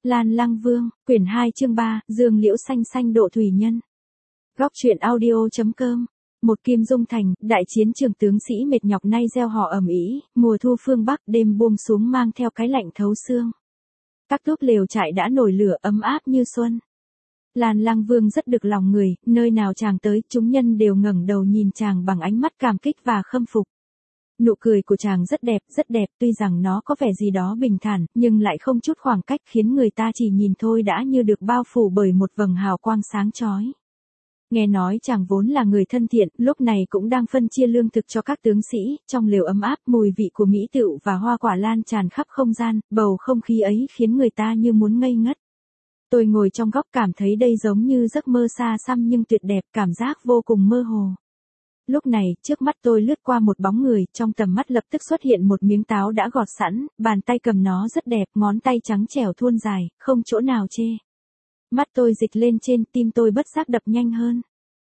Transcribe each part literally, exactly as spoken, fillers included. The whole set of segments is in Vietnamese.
Lan Lăng Vương, quyển hai chương ba, Dương Liễu xanh xanh độ thủy nhân. Góc truyện audio.com. Một Kim Dung Thành, đại chiến trường tướng sĩ mệt nhọc nay gieo họ ầm ĩ, mùa thu phương Bắc đêm buông xuống mang theo cái lạnh thấu xương. Các túp lều trại đã nổi lửa ấm áp như xuân. Lan Lăng Vương rất được lòng người, nơi nào chàng tới, chúng nhân đều ngẩng đầu nhìn chàng bằng ánh mắt cảm kích và khâm phục. Nụ cười của chàng rất đẹp, rất đẹp, tuy rằng nó có vẻ gì đó bình thản, nhưng lại không chút khoảng cách khiến người ta chỉ nhìn thôi đã như được bao phủ bởi một vầng hào quang sáng chói. Nghe nói chàng vốn là người thân thiện, lúc này cũng đang phân chia lương thực cho các tướng sĩ, trong lều ấm áp, mùi vị của mỹ tựu và hoa quả lan tràn khắp không gian, bầu không khí ấy khiến người ta như muốn ngây ngất. Tôi ngồi trong góc cảm thấy đây giống như giấc mơ xa xăm nhưng tuyệt đẹp, cảm giác vô cùng mơ hồ. Lúc này, trước mắt tôi lướt qua một bóng người, trong tầm mắt lập tức xuất hiện một miếng táo đã gọt sẵn, bàn tay cầm nó rất đẹp, ngón tay trắng trẻo thuôn dài, không chỗ nào chê. Mắt tôi dịch lên trên, tim tôi bất giác đập nhanh hơn.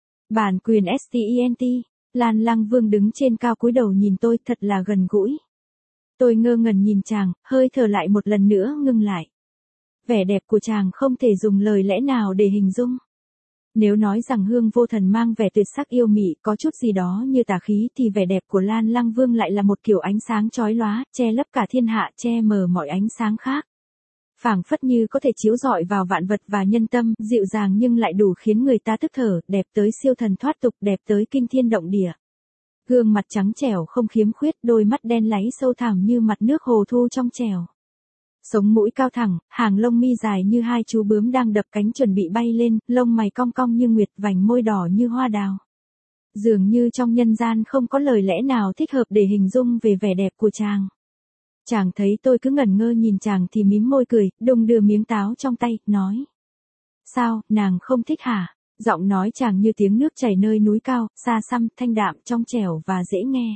Bản quyền stent, Lan Lăng Vương đứng trên cao cúi đầu nhìn tôi thật là gần gũi. Tôi ngơ ngẩn nhìn chàng, hơi thở lại một lần nữa ngưng lại. Vẻ đẹp của chàng không thể dùng lời lẽ nào để hình dung. Nếu nói rằng Hương Vô Thần mang vẻ tuyệt sắc yêu mị, có chút gì đó như tà khí thì vẻ đẹp của Lan Lăng Vương lại là một kiểu ánh sáng chói lóa, che lấp cả thiên hạ, che mờ mọi ánh sáng khác. Phảng phất như có thể chiếu rọi vào vạn vật và nhân tâm, dịu dàng nhưng lại đủ khiến người ta tức thở, đẹp tới siêu thần thoát tục, đẹp tới kinh thiên động địa. Gương mặt trắng trẻo không khiếm khuyết, đôi mắt đen láy sâu thẳm như mặt nước hồ thu trong trẻo. Sống mũi cao thẳng, hàng lông mi dài như hai chú bướm đang đập cánh chuẩn bị bay lên, lông mày cong cong như nguyệt, vành môi đỏ như hoa đào. Dường như trong nhân gian không có lời lẽ nào thích hợp để hình dung về vẻ đẹp của chàng. Chàng thấy tôi cứ ngẩn ngơ nhìn chàng thì mím môi cười, đung đưa miếng táo trong tay, nói. Sao, nàng không thích hả? Giọng nói chàng như tiếng nước chảy nơi núi cao, xa xăm, thanh đạm, trong trẻo và dễ nghe.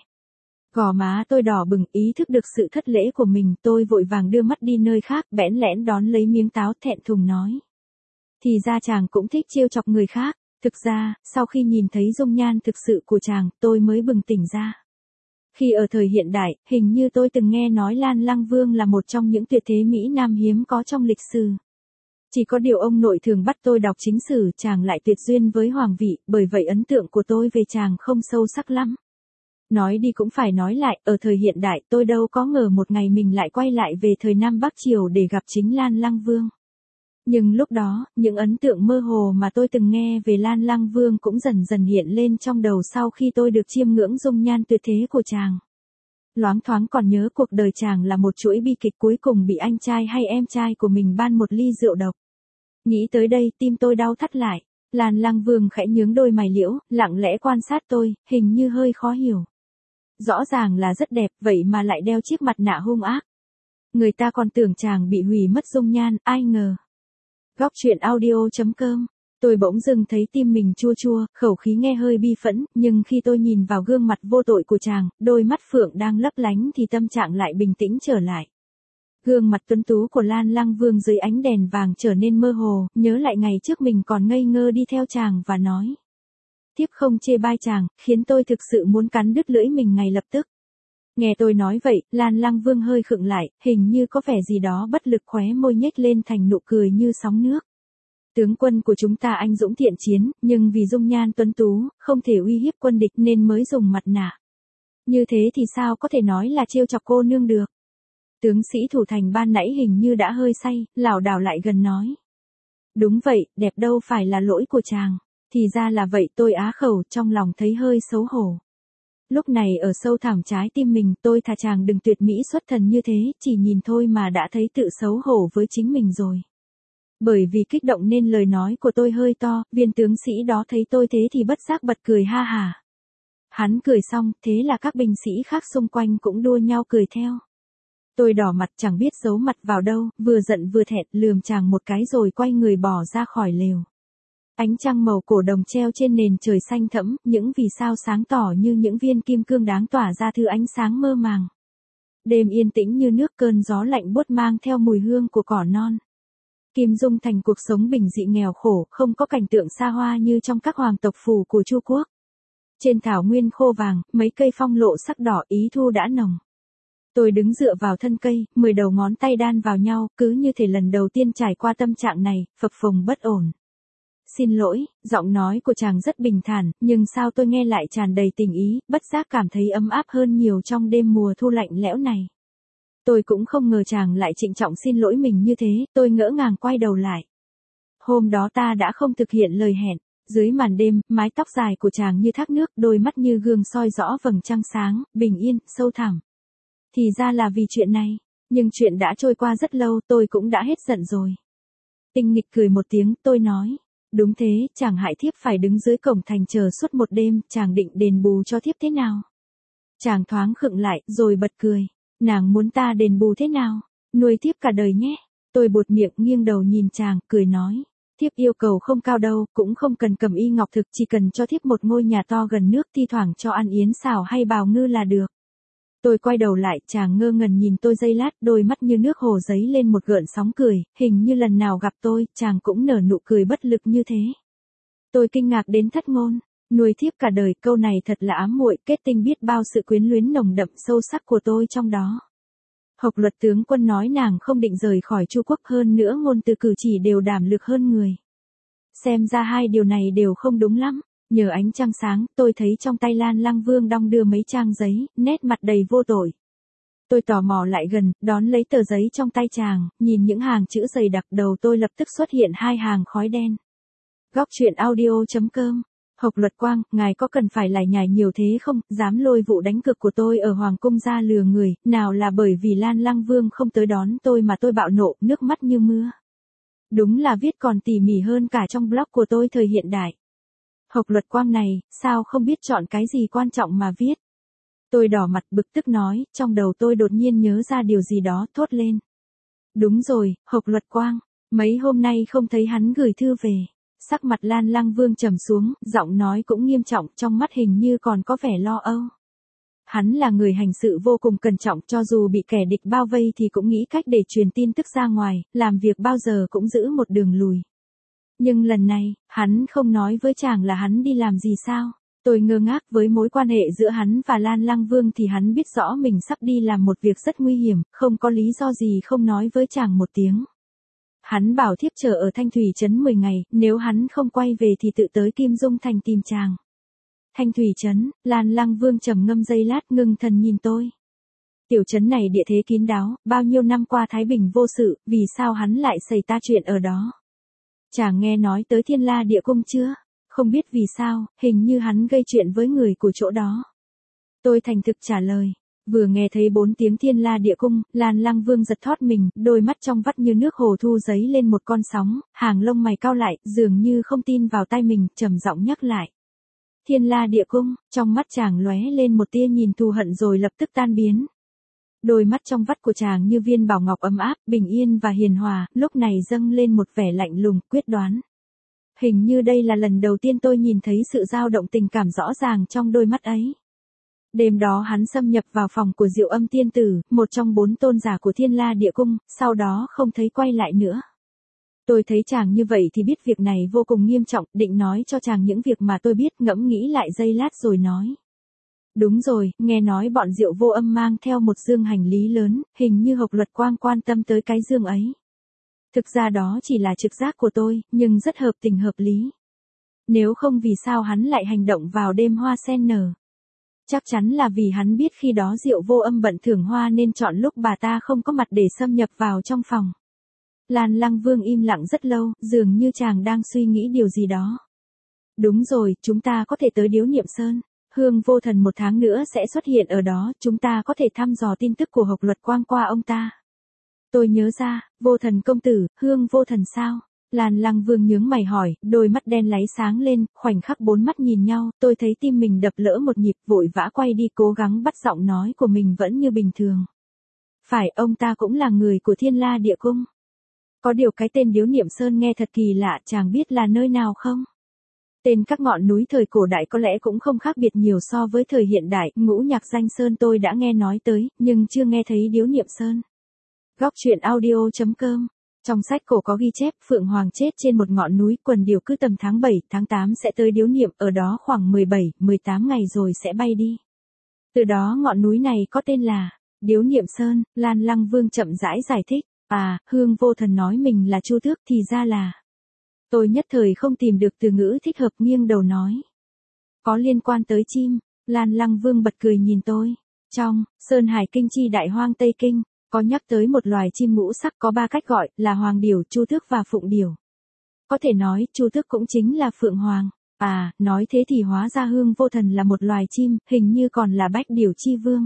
Gò má tôi đỏ bừng, ý thức được sự thất lễ của mình, tôi vội vàng đưa mắt đi nơi khác, bẽn lẽn đón lấy miếng táo, thẹn thùng nói. Thì ra chàng cũng thích trêu chọc người khác. Thực ra, sau khi nhìn thấy dung nhan thực sự của chàng, tôi mới bừng tỉnh ra. Khi ở thời hiện đại, hình như tôi từng nghe nói Lan Lăng Vương là một trong những tuyệt thế Mỹ Nam hiếm có trong lịch sử. Chỉ có điều ông nội thường bắt tôi đọc chính sử, chàng lại tuyệt duyên với hoàng vị, bởi vậy ấn tượng của tôi về chàng không sâu sắc lắm. Nói đi cũng phải nói lại, ở thời hiện đại tôi đâu có ngờ một ngày mình lại quay lại về thời Nam Bắc Triều để gặp chính Lan Lăng Vương. Nhưng lúc đó, những ấn tượng mơ hồ mà tôi từng nghe về Lan Lăng Vương cũng dần dần hiện lên trong đầu sau khi tôi được chiêm ngưỡng dung nhan tuyệt thế của chàng. Loáng thoáng còn nhớ cuộc đời chàng là một chuỗi bi kịch cuối cùng bị anh trai hay em trai của mình ban một ly rượu độc. Nghĩ tới đây tim tôi đau thắt lại. Lan Lăng Vương khẽ nhướng đôi mày liễu, lặng lẽ quan sát tôi, hình như hơi khó hiểu. Rõ ràng là rất đẹp, vậy mà lại đeo chiếc mặt nạ hung ác. Người ta còn tưởng chàng bị hủy mất dung nhan, ai ngờ. Góc truyện audio.com. Tôi bỗng dưng thấy tim mình chua chua, khẩu khí nghe hơi bi phẫn, nhưng khi tôi nhìn vào gương mặt vô tội của chàng, đôi mắt phượng đang lấp lánh thì tâm trạng lại bình tĩnh trở lại. Gương mặt tuấn tú của Lan Lăng Vương dưới ánh đèn vàng trở nên mơ hồ, nhớ lại ngày trước mình còn ngây ngơ đi theo chàng và nói. Thiếp không chê bai chàng, khiến tôi thực sự muốn cắn đứt lưỡi mình ngay lập tức. Nghe tôi nói vậy, Lan Lăng Vương hơi khựng lại, hình như có vẻ gì đó bất lực, khóe môi nhếch lên thành nụ cười như sóng nước. Tướng quân của chúng ta anh dũng thiện chiến, nhưng vì dung nhan tuấn tú, không thể uy hiếp quân địch nên mới dùng mặt nạ. Như thế thì sao có thể nói là trêu chọc cô nương được? Tướng sĩ thủ thành ban nãy hình như đã hơi say, lảo đảo lại gần nói. Đúng vậy, đẹp đâu phải là lỗi của chàng. Thì ra là vậy, tôi á khẩu, trong lòng thấy hơi xấu hổ. Lúc này ở sâu thẳm trái tim mình, tôi thà chàng đừng tuyệt mỹ xuất thần như thế, chỉ nhìn thôi mà đã thấy tự xấu hổ với chính mình rồi. Bởi vì kích động nên lời nói của tôi hơi to, viên tướng sĩ đó thấy tôi thế thì bất giác bật cười ha hả. Hắn cười xong, thế là các binh sĩ khác xung quanh cũng đua nhau cười theo. Tôi đỏ mặt chẳng biết giấu mặt vào đâu, vừa giận vừa thẹn, lườm chàng một cái rồi quay người bỏ ra khỏi lều. Ánh trăng màu cổ đồng treo trên nền trời xanh thẫm, những vì sao sáng tỏ như những viên kim cương đáng tỏa ra thứ ánh sáng mơ màng. Đêm yên tĩnh như nước, cơn gió lạnh buốt mang theo mùi hương của cỏ non. Kim Dung Thành cuộc sống bình dị nghèo khổ, không có cảnh tượng xa hoa như trong các hoàng tộc phủ của Chu quốc. Trên thảo nguyên khô vàng, mấy cây phong lộ sắc đỏ, ý thu đã nồng. Tôi đứng dựa vào thân cây, mười đầu ngón tay đan vào nhau, cứ như thể lần đầu tiên trải qua tâm trạng này, phập phồng bất ổn. Xin lỗi, giọng nói của chàng rất bình thản, nhưng sao tôi nghe lại tràn đầy tình ý, bất giác cảm thấy ấm áp hơn nhiều trong đêm mùa thu lạnh lẽo này. Tôi cũng không ngờ chàng lại trịnh trọng xin lỗi mình như thế, tôi ngỡ ngàng quay đầu lại. Hôm đó ta đã không thực hiện lời hẹn. Dưới màn đêm, mái tóc dài của chàng như thác nước, đôi mắt như gương soi rõ vầng trăng sáng, bình yên, sâu thẳm. Thì ra là vì chuyện này, nhưng chuyện đã trôi qua rất lâu, tôi cũng đã hết giận rồi. Tinh nghịch cười một tiếng, tôi nói. Đúng thế, chàng hại thiếp phải đứng dưới cổng thành chờ suốt một đêm, chàng định đền bù cho thiếp thế nào? Chàng thoáng khựng lại, rồi bật cười. Nàng muốn ta đền bù thế nào? Nuôi thiếp cả đời nhé. Tôi buột miệng nghiêng đầu nhìn chàng, cười nói. Thiếp yêu cầu không cao đâu, cũng không cần cầm y ngọc thực, chỉ cần cho thiếp một ngôi nhà to gần nước, thi thoảng cho ăn yến xào hay bào ngư là được. Tôi quay đầu lại, chàng ngơ ngẩn nhìn tôi giây lát, đôi mắt như nước hồ giấy lên một gợn sóng cười, hình như lần nào gặp tôi, chàng cũng nở nụ cười bất lực như thế. Tôi kinh ngạc đến thất ngôn, nuôi thiếp cả đời, câu này thật là ám muội, kết tinh biết bao sự quyến luyến nồng đậm sâu sắc của tôi trong đó. Hộc Luật tướng quân nói nàng không định rời khỏi Chu quốc, hơn nữa ngôn từ cử chỉ đều đảm lược hơn người. Xem ra hai điều này đều không đúng lắm. Nhờ ánh trăng sáng, tôi thấy trong tay Lan Lăng Vương đong đưa mấy trang giấy, nét mặt đầy vô tội. Tôi tò mò lại gần, đón lấy tờ giấy trong tay chàng, nhìn những hàng chữ dày đặc, đầu tôi lập tức xuất hiện hai hàng khói đen. Góc truyện audio chấm com. Hộc Luật Quang, ngài có cần phải lải nhải nhiều thế không, dám lôi vụ đánh cược của tôi ở Hoàng cung ra lừa người, nào là bởi vì Lan Lăng Vương không tới đón tôi mà tôi bạo nộ, nước mắt như mưa. Đúng là viết còn tỉ mỉ hơn cả trong blog của tôi thời hiện đại. Hộc Luật Quang này, sao không biết chọn cái gì quan trọng mà viết. Tôi đỏ mặt bực tức nói, trong đầu tôi đột nhiên nhớ ra điều gì đó, thốt lên. Đúng rồi, Hộc Luật Quang, mấy hôm nay không thấy hắn gửi thư về. Sắc mặt Lan Lăng Vương trầm xuống, giọng nói cũng nghiêm trọng, trong mắt hình như còn có vẻ lo âu. Hắn là người hành sự vô cùng cẩn trọng, cho dù bị kẻ địch bao vây thì cũng nghĩ cách để truyền tin tức ra ngoài, làm việc bao giờ cũng giữ một đường lùi. Nhưng lần này, hắn không nói với chàng là hắn đi làm gì sao? Tôi ngơ ngác, với mối quan hệ giữa hắn và Lan Lăng Vương thì hắn biết rõ mình sắp đi làm một việc rất nguy hiểm, không có lý do gì không nói với chàng một tiếng. Hắn bảo thiếp chờ ở Thanh Thủy Trấn mười ngày, nếu hắn không quay về thì tự tới Kim Dung Thành tìm chàng. Thanh Thủy Trấn, Lan Lăng Vương trầm ngâm giây lát, ngưng thần nhìn tôi. Tiểu trấn này địa thế kín đáo, bao nhiêu năm qua thái bình vô sự, vì sao hắn lại xảy ra chuyện ở đó? Chàng nghe nói tới Thiên La Địa Cung chưa? Không biết vì sao, hình như hắn gây chuyện với người của chỗ đó. Tôi thành thực trả lời. Vừa nghe thấy bốn tiếng Thiên La Địa Cung, Lan Lăng Vương giật thót mình, đôi mắt trong vắt như nước hồ thu giấy lên một con sóng, hàng lông mày cau lại, dường như không tin vào tai mình, trầm giọng nhắc lại. Thiên La Địa Cung, trong mắt chàng lóe lên một tia nhìn thù hận rồi lập tức tan biến. Đôi mắt trong vắt của chàng như viên bảo ngọc ấm áp, bình yên và hiền hòa, lúc này dâng lên một vẻ lạnh lùng, quyết đoán. Hình như đây là lần đầu tiên tôi nhìn thấy sự dao động tình cảm rõ ràng trong đôi mắt ấy. Đêm đó hắn xâm nhập vào phòng của Diệu Âm Tiên Tử, một trong bốn tôn giả của Thiên La Địa Cung, sau đó không thấy quay lại nữa. Tôi thấy chàng như vậy thì biết việc này vô cùng nghiêm trọng, định nói cho chàng những việc mà tôi biết, ngẫm nghĩ lại giây lát rồi nói. Đúng rồi, nghe nói bọn Diệu Vô Âm mang theo một dương hành lý lớn, hình như Hộc Luật Quang quan tâm tới cái dương ấy. Thực ra đó chỉ là trực giác của tôi, nhưng rất hợp tình hợp lý. Nếu không vì sao hắn lại hành động vào đêm hoa sen nở. Chắc chắn là vì hắn biết khi đó Diệu Vô Âm bận thưởng hoa nên chọn lúc bà ta không có mặt để xâm nhập vào trong phòng. Lan Lăng Vương im lặng rất lâu, dường như chàng đang suy nghĩ điều gì đó. Đúng rồi, chúng ta có thể tới Điếu Niệm Sơn. Hương Vô Thần một tháng nữa sẽ xuất hiện ở đó, chúng ta có thể thăm dò tin tức của Hộc Luật Quang qua ông ta. Tôi nhớ ra, Vô Thần công tử, Hương Vô Thần sao? Lan Lăng Vương nhướng mày hỏi, đôi mắt đen láy sáng lên, khoảnh khắc bốn mắt nhìn nhau, tôi thấy tim mình đập lỡ một nhịp, vội vã quay đi cố gắng bắt giọng nói của mình vẫn như bình thường. Phải, ông ta cũng là người của Thiên La Địa Cung. Có điều cái tên Điếu Niệm Sơn nghe thật kỳ lạ, chàng biết là nơi nào không? Tên các ngọn núi thời cổ đại có lẽ cũng không khác biệt nhiều so với thời hiện đại, Ngũ Nhạc Danh Sơn tôi đã nghe nói tới, nhưng chưa nghe thấy Điếu Niệm Sơn. Góc truyện audio chấm com. Trong sách cổ có ghi chép Phượng Hoàng chết trên một ngọn núi, quần điểu cứ tầm tháng bảy, tháng tám sẽ tới Điếu Niệm, ở đó khoảng mười bảy, mười tám ngày rồi sẽ bay đi. Từ đó ngọn núi này có tên là Điếu Niệm Sơn, Lan Lăng Vương chậm rãi giải thích, à, Hương Vô Thần nói mình là Chu Tước thì ra là. Tôi nhất thời không tìm được từ ngữ thích hợp nghiêng đầu nói. Có liên quan tới chim, Lan Lăng Vương bật cười nhìn tôi. Trong Sơn Hải Kinh chi Đại Hoang Tây Kinh, có nhắc tới một loài chim ngũ sắc có ba cách gọi là Hoàng Điểu, Chu Tước và Phụng Điểu. Có thể nói Chu Tước cũng chính là Phượng Hoàng. À, nói thế thì hóa ra Hương Vô Thần là một loài chim, hình như còn là Bách Điểu chi vương.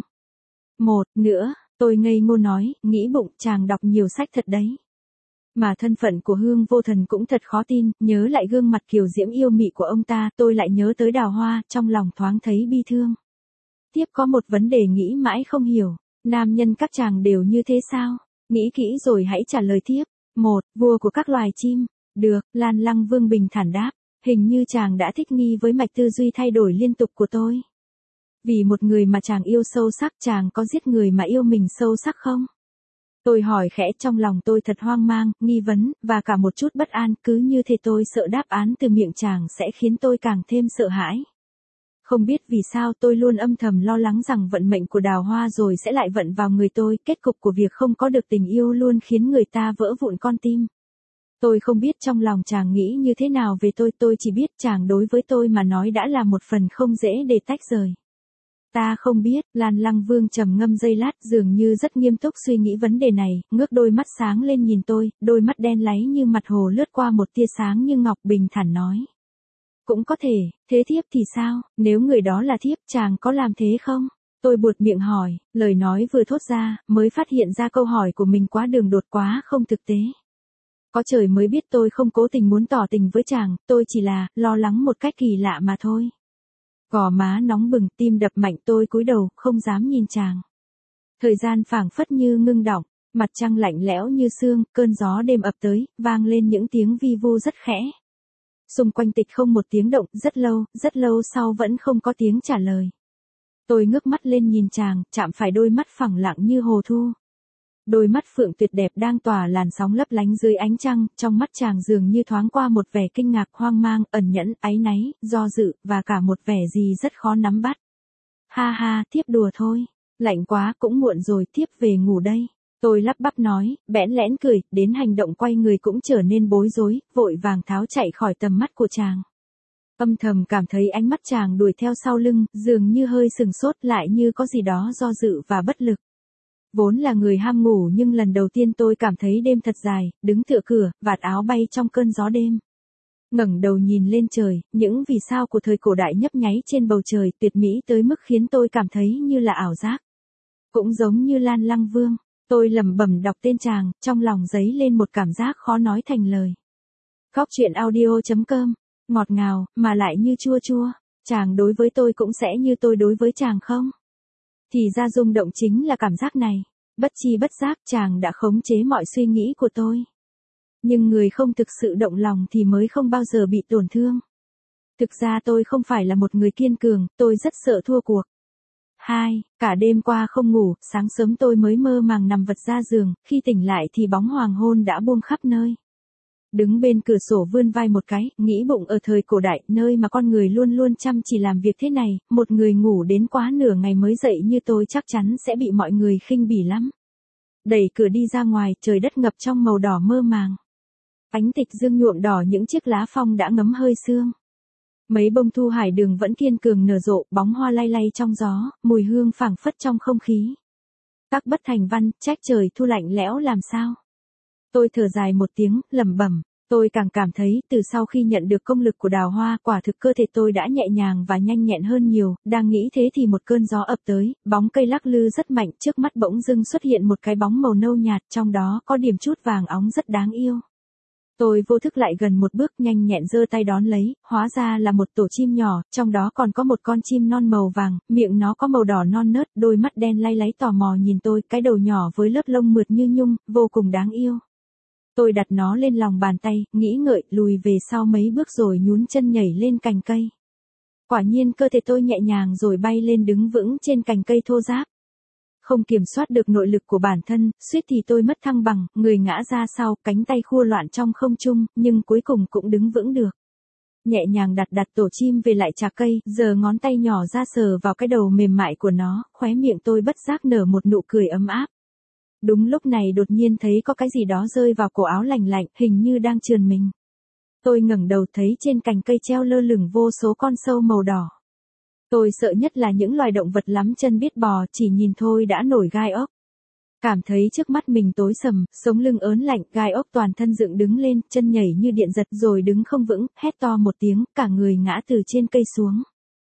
Một nữa, tôi ngây ngô nói, nghĩ bụng chàng đọc nhiều sách thật đấy. Mà thân phận của Hương Vô Thần cũng thật khó tin, nhớ lại gương mặt kiều diễm yêu mị của ông ta, tôi lại nhớ tới Đào Hoa, trong lòng thoáng thấy bi thương. Tiếp có một vấn đề nghĩ mãi không hiểu, nam nhân các chàng đều như thế sao? Nghĩ kỹ rồi hãy trả lời tiếp. Một, vua của các loài chim. Được, Lan Lăng Vương bình thản đáp, hình như chàng đã thích nghi với mạch tư duy thay đổi liên tục của tôi. Vì một người mà chàng yêu sâu sắc, chàng có giết người mà yêu mình sâu sắc không? Tôi hỏi khẽ, trong lòng tôi thật hoang mang, nghi vấn, và cả một chút bất an, cứ như thế tôi sợ đáp án từ miệng chàng sẽ khiến tôi càng thêm sợ hãi. Không biết vì sao tôi luôn âm thầm lo lắng rằng vận mệnh của Đào Hoa rồi sẽ lại vận vào người tôi, kết cục của việc không có được tình yêu luôn khiến người ta vỡ vụn con tim. Tôi không biết trong lòng chàng nghĩ như thế nào về tôi, tôi chỉ biết chàng đối với tôi mà nói đã là một phần không dễ để tách rời. Ta không biết, Lan Lăng Vương trầm ngâm giây lát dường như rất nghiêm túc suy nghĩ vấn đề này, ngước đôi mắt sáng lên nhìn tôi, đôi mắt đen láy như mặt hồ lướt qua một tia sáng như ngọc, bình thản nói. Cũng có thể, thế thiếp thì sao, nếu người đó là thiếp chàng có làm thế không? Tôi buột miệng hỏi, lời nói vừa thốt ra, mới phát hiện ra câu hỏi của mình quá đường đột, quá không thực tế. Có trời mới biết tôi không cố tình muốn tỏ tình với chàng, tôi chỉ là lo lắng một cách kỳ lạ mà thôi. Gò má nóng bừng, tim đập mạnh, tôi cúi đầu, không dám nhìn chàng. Thời gian phảng phất như ngưng đọng, mặt trăng lạnh lẽo như sương, cơn gió đêm ập tới, vang lên những tiếng vi vu rất khẽ. Xung quanh tịch không một tiếng động, rất lâu, rất lâu sau vẫn không có tiếng trả lời. Tôi ngước mắt lên nhìn chàng, chạm phải đôi mắt phẳng lặng như hồ thu. Đôi mắt phượng tuyệt đẹp đang tỏa làn sóng lấp lánh dưới ánh trăng, trong mắt chàng dường như thoáng qua một vẻ kinh ngạc, hoang mang, ẩn nhẫn, áy náy, do dự, và cả một vẻ gì rất khó nắm bắt. Ha ha, thiếp đùa thôi, lạnh quá, cũng muộn rồi, thiếp về ngủ đây. Tôi lắp bắp nói, bẽn lẽn cười, đến hành động quay người cũng trở nên bối rối, vội vàng tháo chạy khỏi tầm mắt của chàng. Âm thầm cảm thấy ánh mắt chàng đuổi theo sau lưng, dường như hơi sừng sốt, lại như có gì đó do dự và bất lực. Vốn là người ham ngủ nhưng lần đầu tiên tôi cảm thấy đêm thật dài, đứng tựa cửa, vạt áo bay trong cơn gió đêm. Ngẩng đầu nhìn lên trời, những vì sao của thời cổ đại nhấp nháy trên bầu trời tuyệt mỹ tới mức khiến tôi cảm thấy như là ảo giác. Cũng giống như Lan Lăng Vương, tôi lẩm bẩm đọc tên chàng, trong lòng dấy lên một cảm giác khó nói thành lời. Góc truyện audio chấm com, ngọt ngào, mà lại như chua chua, chàng đối với tôi cũng sẽ như tôi đối với chàng không? Thì ra rung động chính là cảm giác này, bất chi bất giác chàng đã khống chế mọi suy nghĩ của tôi. Nhưng người không thực sự động lòng thì mới không bao giờ bị tổn thương. Thực ra tôi không phải là một người kiên cường, tôi rất sợ thua cuộc. Hai, cả đêm qua không ngủ, sáng sớm tôi mới mơ màng nằm vật ra giường, khi tỉnh lại thì bóng hoàng hôn đã buông khắp nơi. Đứng bên cửa sổ vươn vai một cái, nghĩ bụng ở thời cổ đại, nơi mà con người luôn luôn chăm chỉ làm việc thế này, một người ngủ đến quá nửa ngày mới dậy như tôi chắc chắn sẽ bị mọi người khinh bỉ lắm. Đẩy cửa đi ra ngoài, trời đất ngập trong màu đỏ mơ màng. Ánh tịch dương nhuộm đỏ những chiếc lá phong đã ngấm hơi sương. Mấy bông thu hải đường vẫn kiên cường nở rộ, bóng hoa lay lay trong gió, mùi hương phảng phất trong không khí. Các bất thành văn, trách trời thu lạnh lẽo làm sao. Tôi thở dài một tiếng, lẩm bẩm, tôi càng cảm thấy từ sau khi nhận được công lực của Đào Hoa, quả thực cơ thể tôi đã nhẹ nhàng và nhanh nhẹn hơn nhiều, đang nghĩ thế thì một cơn gió ập tới, bóng cây lắc lư rất mạnh, trước mắt bỗng dưng xuất hiện một cái bóng màu nâu nhạt, trong đó có điểm chút vàng óng rất đáng yêu. Tôi vô thức lại gần một bước, nhanh nhẹn giơ tay đón lấy, hóa ra là một tổ chim nhỏ, trong đó còn có một con chim non màu vàng, miệng nó có màu đỏ non nớt, đôi mắt đen lay láy tò mò nhìn tôi, cái đầu nhỏ với lớp lông mượt như nhung, vô cùng đáng yêu. Tôi đặt nó lên lòng bàn tay, nghĩ ngợi, lùi về sau mấy bước rồi nhún chân nhảy lên cành cây. Quả nhiên cơ thể tôi nhẹ nhàng rồi bay lên đứng vững trên cành cây thô ráp. Không kiểm soát được nội lực của bản thân, suýt thì tôi mất thăng bằng, người ngã ra sau, cánh tay khua loạn trong không trung, nhưng cuối cùng cũng đứng vững được. nhẹ nhàng đặt đặt tổ chim về lại trà cây, giờ ngón tay nhỏ ra sờ vào cái đầu mềm mại của nó, khóe miệng tôi bất giác nở một nụ cười ấm áp. Đúng lúc này đột nhiên thấy có cái gì đó rơi vào cổ áo lành lạnh, hình như đang trườn mình. Tôi ngẩng đầu thấy trên cành cây treo lơ lửng vô số con sâu màu đỏ. Tôi sợ nhất là những loài động vật lắm chân biết bò, chỉ nhìn thôi đã nổi gai ốc. Cảm thấy trước mắt mình tối sầm, sống lưng ớn lạnh, gai ốc toàn thân dựng đứng lên, chân nhảy như điện giật rồi đứng không vững, hét to một tiếng, cả người ngã từ trên cây xuống.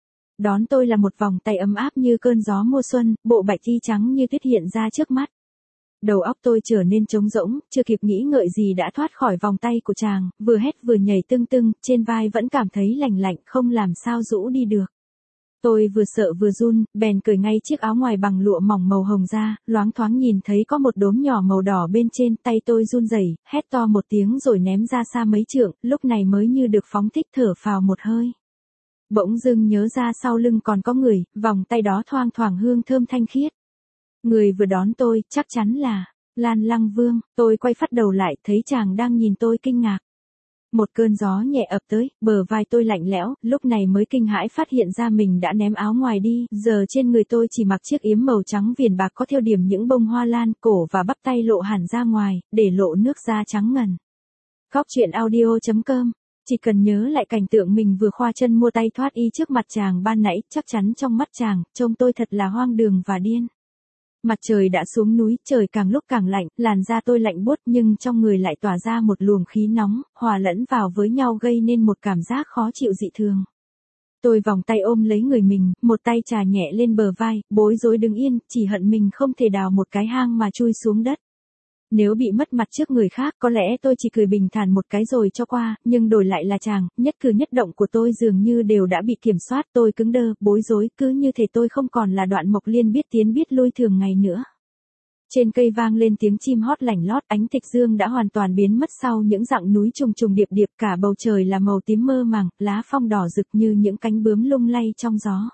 Đón tôi là một vòng tay ấm áp như cơn gió mùa xuân, bộ bạch y trắng như tuyết hiện ra trước mắt. Đầu óc tôi trở nên trống rỗng, chưa kịp nghĩ ngợi gì đã thoát khỏi vòng tay của chàng, vừa hét vừa nhảy tưng tưng, trên vai vẫn cảm thấy lành lạnh, không làm sao rũ đi được. Tôi vừa sợ vừa run, bèn cởi ngay chiếc áo ngoài bằng lụa mỏng màu hồng ra, loáng thoáng nhìn thấy có một đốm nhỏ màu đỏ bên trên, tay tôi run rẩy, hét to một tiếng rồi ném ra xa mấy trượng, lúc này mới như được phóng thích thở phào một hơi. Bỗng dưng nhớ ra sau lưng còn có người, vòng tay đó thoang thoảng hương thơm thanh khiết. Người vừa đón tôi, chắc chắn là Lan Lăng Vương. Tôi quay phát đầu lại, thấy chàng đang nhìn tôi kinh ngạc. Một cơn gió nhẹ ập tới, bờ vai tôi lạnh lẽo, lúc này mới kinh hãi phát hiện ra mình đã ném áo ngoài đi, giờ trên người tôi chỉ mặc chiếc yếm màu trắng viền bạc có thêu điểm những bông hoa lan, cổ và bắp tay lộ hẳn ra ngoài, để lộ nước da trắng ngần. Góc truyện audio chấm com. Chỉ cần nhớ lại cảnh tượng mình vừa khoa chân mua tay thoát y trước mặt chàng ban nãy, chắc chắn trong mắt chàng, trông tôi thật là hoang đường và điên. Mặt trời đã xuống núi, trời càng lúc càng lạnh, làn da tôi lạnh buốt nhưng trong người lại tỏa ra một luồng khí nóng, hòa lẫn vào với nhau gây nên một cảm giác khó chịu dị thường. Tôi vòng tay ôm lấy người mình, một tay chà nhẹ lên bờ vai, bối rối đứng yên, chỉ hận mình không thể đào một cái hang mà chui xuống đất. Nếu bị mất mặt trước người khác có lẽ tôi chỉ cười bình thản một cái rồi cho qua, nhưng đổi lại là chàng, nhất cử nhất động của tôi dường như đều đã bị kiểm soát, tôi cứng đơ, bối rối, cứ như thể tôi không còn là Đoạn Mộc Liên biết tiến biết lui thường ngày nữa. Trên cây vang lên tiếng chim hót lảnh lót, ánh tịch dương đã hoàn toàn biến mất sau những dặng núi trùng trùng điệp điệp, cả bầu trời là màu tím mơ màng, lá phong đỏ rực như những cánh bướm lung lay trong gió.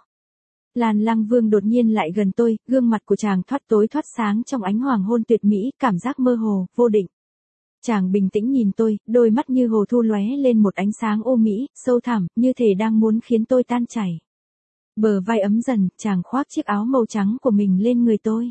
Lan Lăng Vương đột nhiên lại gần tôi, gương mặt của chàng thoát tối thoát sáng trong ánh hoàng hôn tuyệt mỹ, cảm giác mơ hồ, vô định. Chàng bình tĩnh nhìn tôi, đôi mắt như hồ thu lóe lên một ánh sáng ô mỹ, sâu thẳm, như thể đang muốn khiến tôi tan chảy. Bờ vai ấm dần, chàng khoác chiếc áo màu trắng của mình lên người tôi.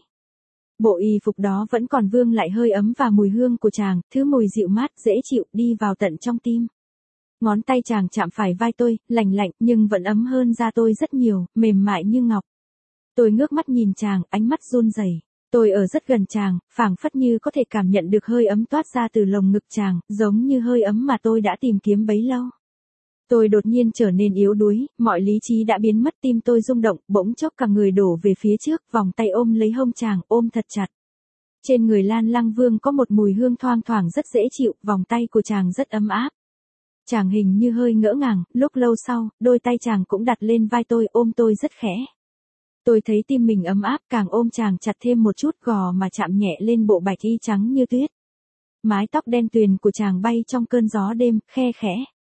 Bộ y phục đó vẫn còn vương lại hơi ấm và mùi hương của chàng, thứ mùi dịu mát, dễ chịu, đi vào tận trong tim. Ngón tay chàng chạm phải vai tôi, lành lạnh nhưng vẫn ấm hơn da tôi rất nhiều, mềm mại như ngọc. Tôi ngước mắt nhìn chàng, ánh mắt run rẩy. Tôi ở rất gần chàng, phảng phất như có thể cảm nhận được hơi ấm toát ra từ lồng ngực chàng, giống như hơi ấm mà tôi đã tìm kiếm bấy lâu. Tôi đột nhiên trở nên yếu đuối, mọi lý trí đã biến mất, tim tôi rung động, bỗng chốc cả người đổ về phía trước, vòng tay ôm lấy hông chàng, ôm thật chặt. Trên người Lan Lăng Vương có một mùi hương thoang thoảng rất dễ chịu, vòng tay của chàng rất ấm áp. Chàng hình như hơi ngỡ ngàng, lúc lâu sau, đôi tay chàng cũng đặt lên vai tôi, ôm tôi rất khẽ. Tôi thấy tim mình ấm áp, càng ôm chàng chặt thêm một chút, gò mà chạm nhẹ lên bộ bạch y trắng như tuyết. Mái tóc đen tuyền của chàng bay trong cơn gió đêm, khe khẽ.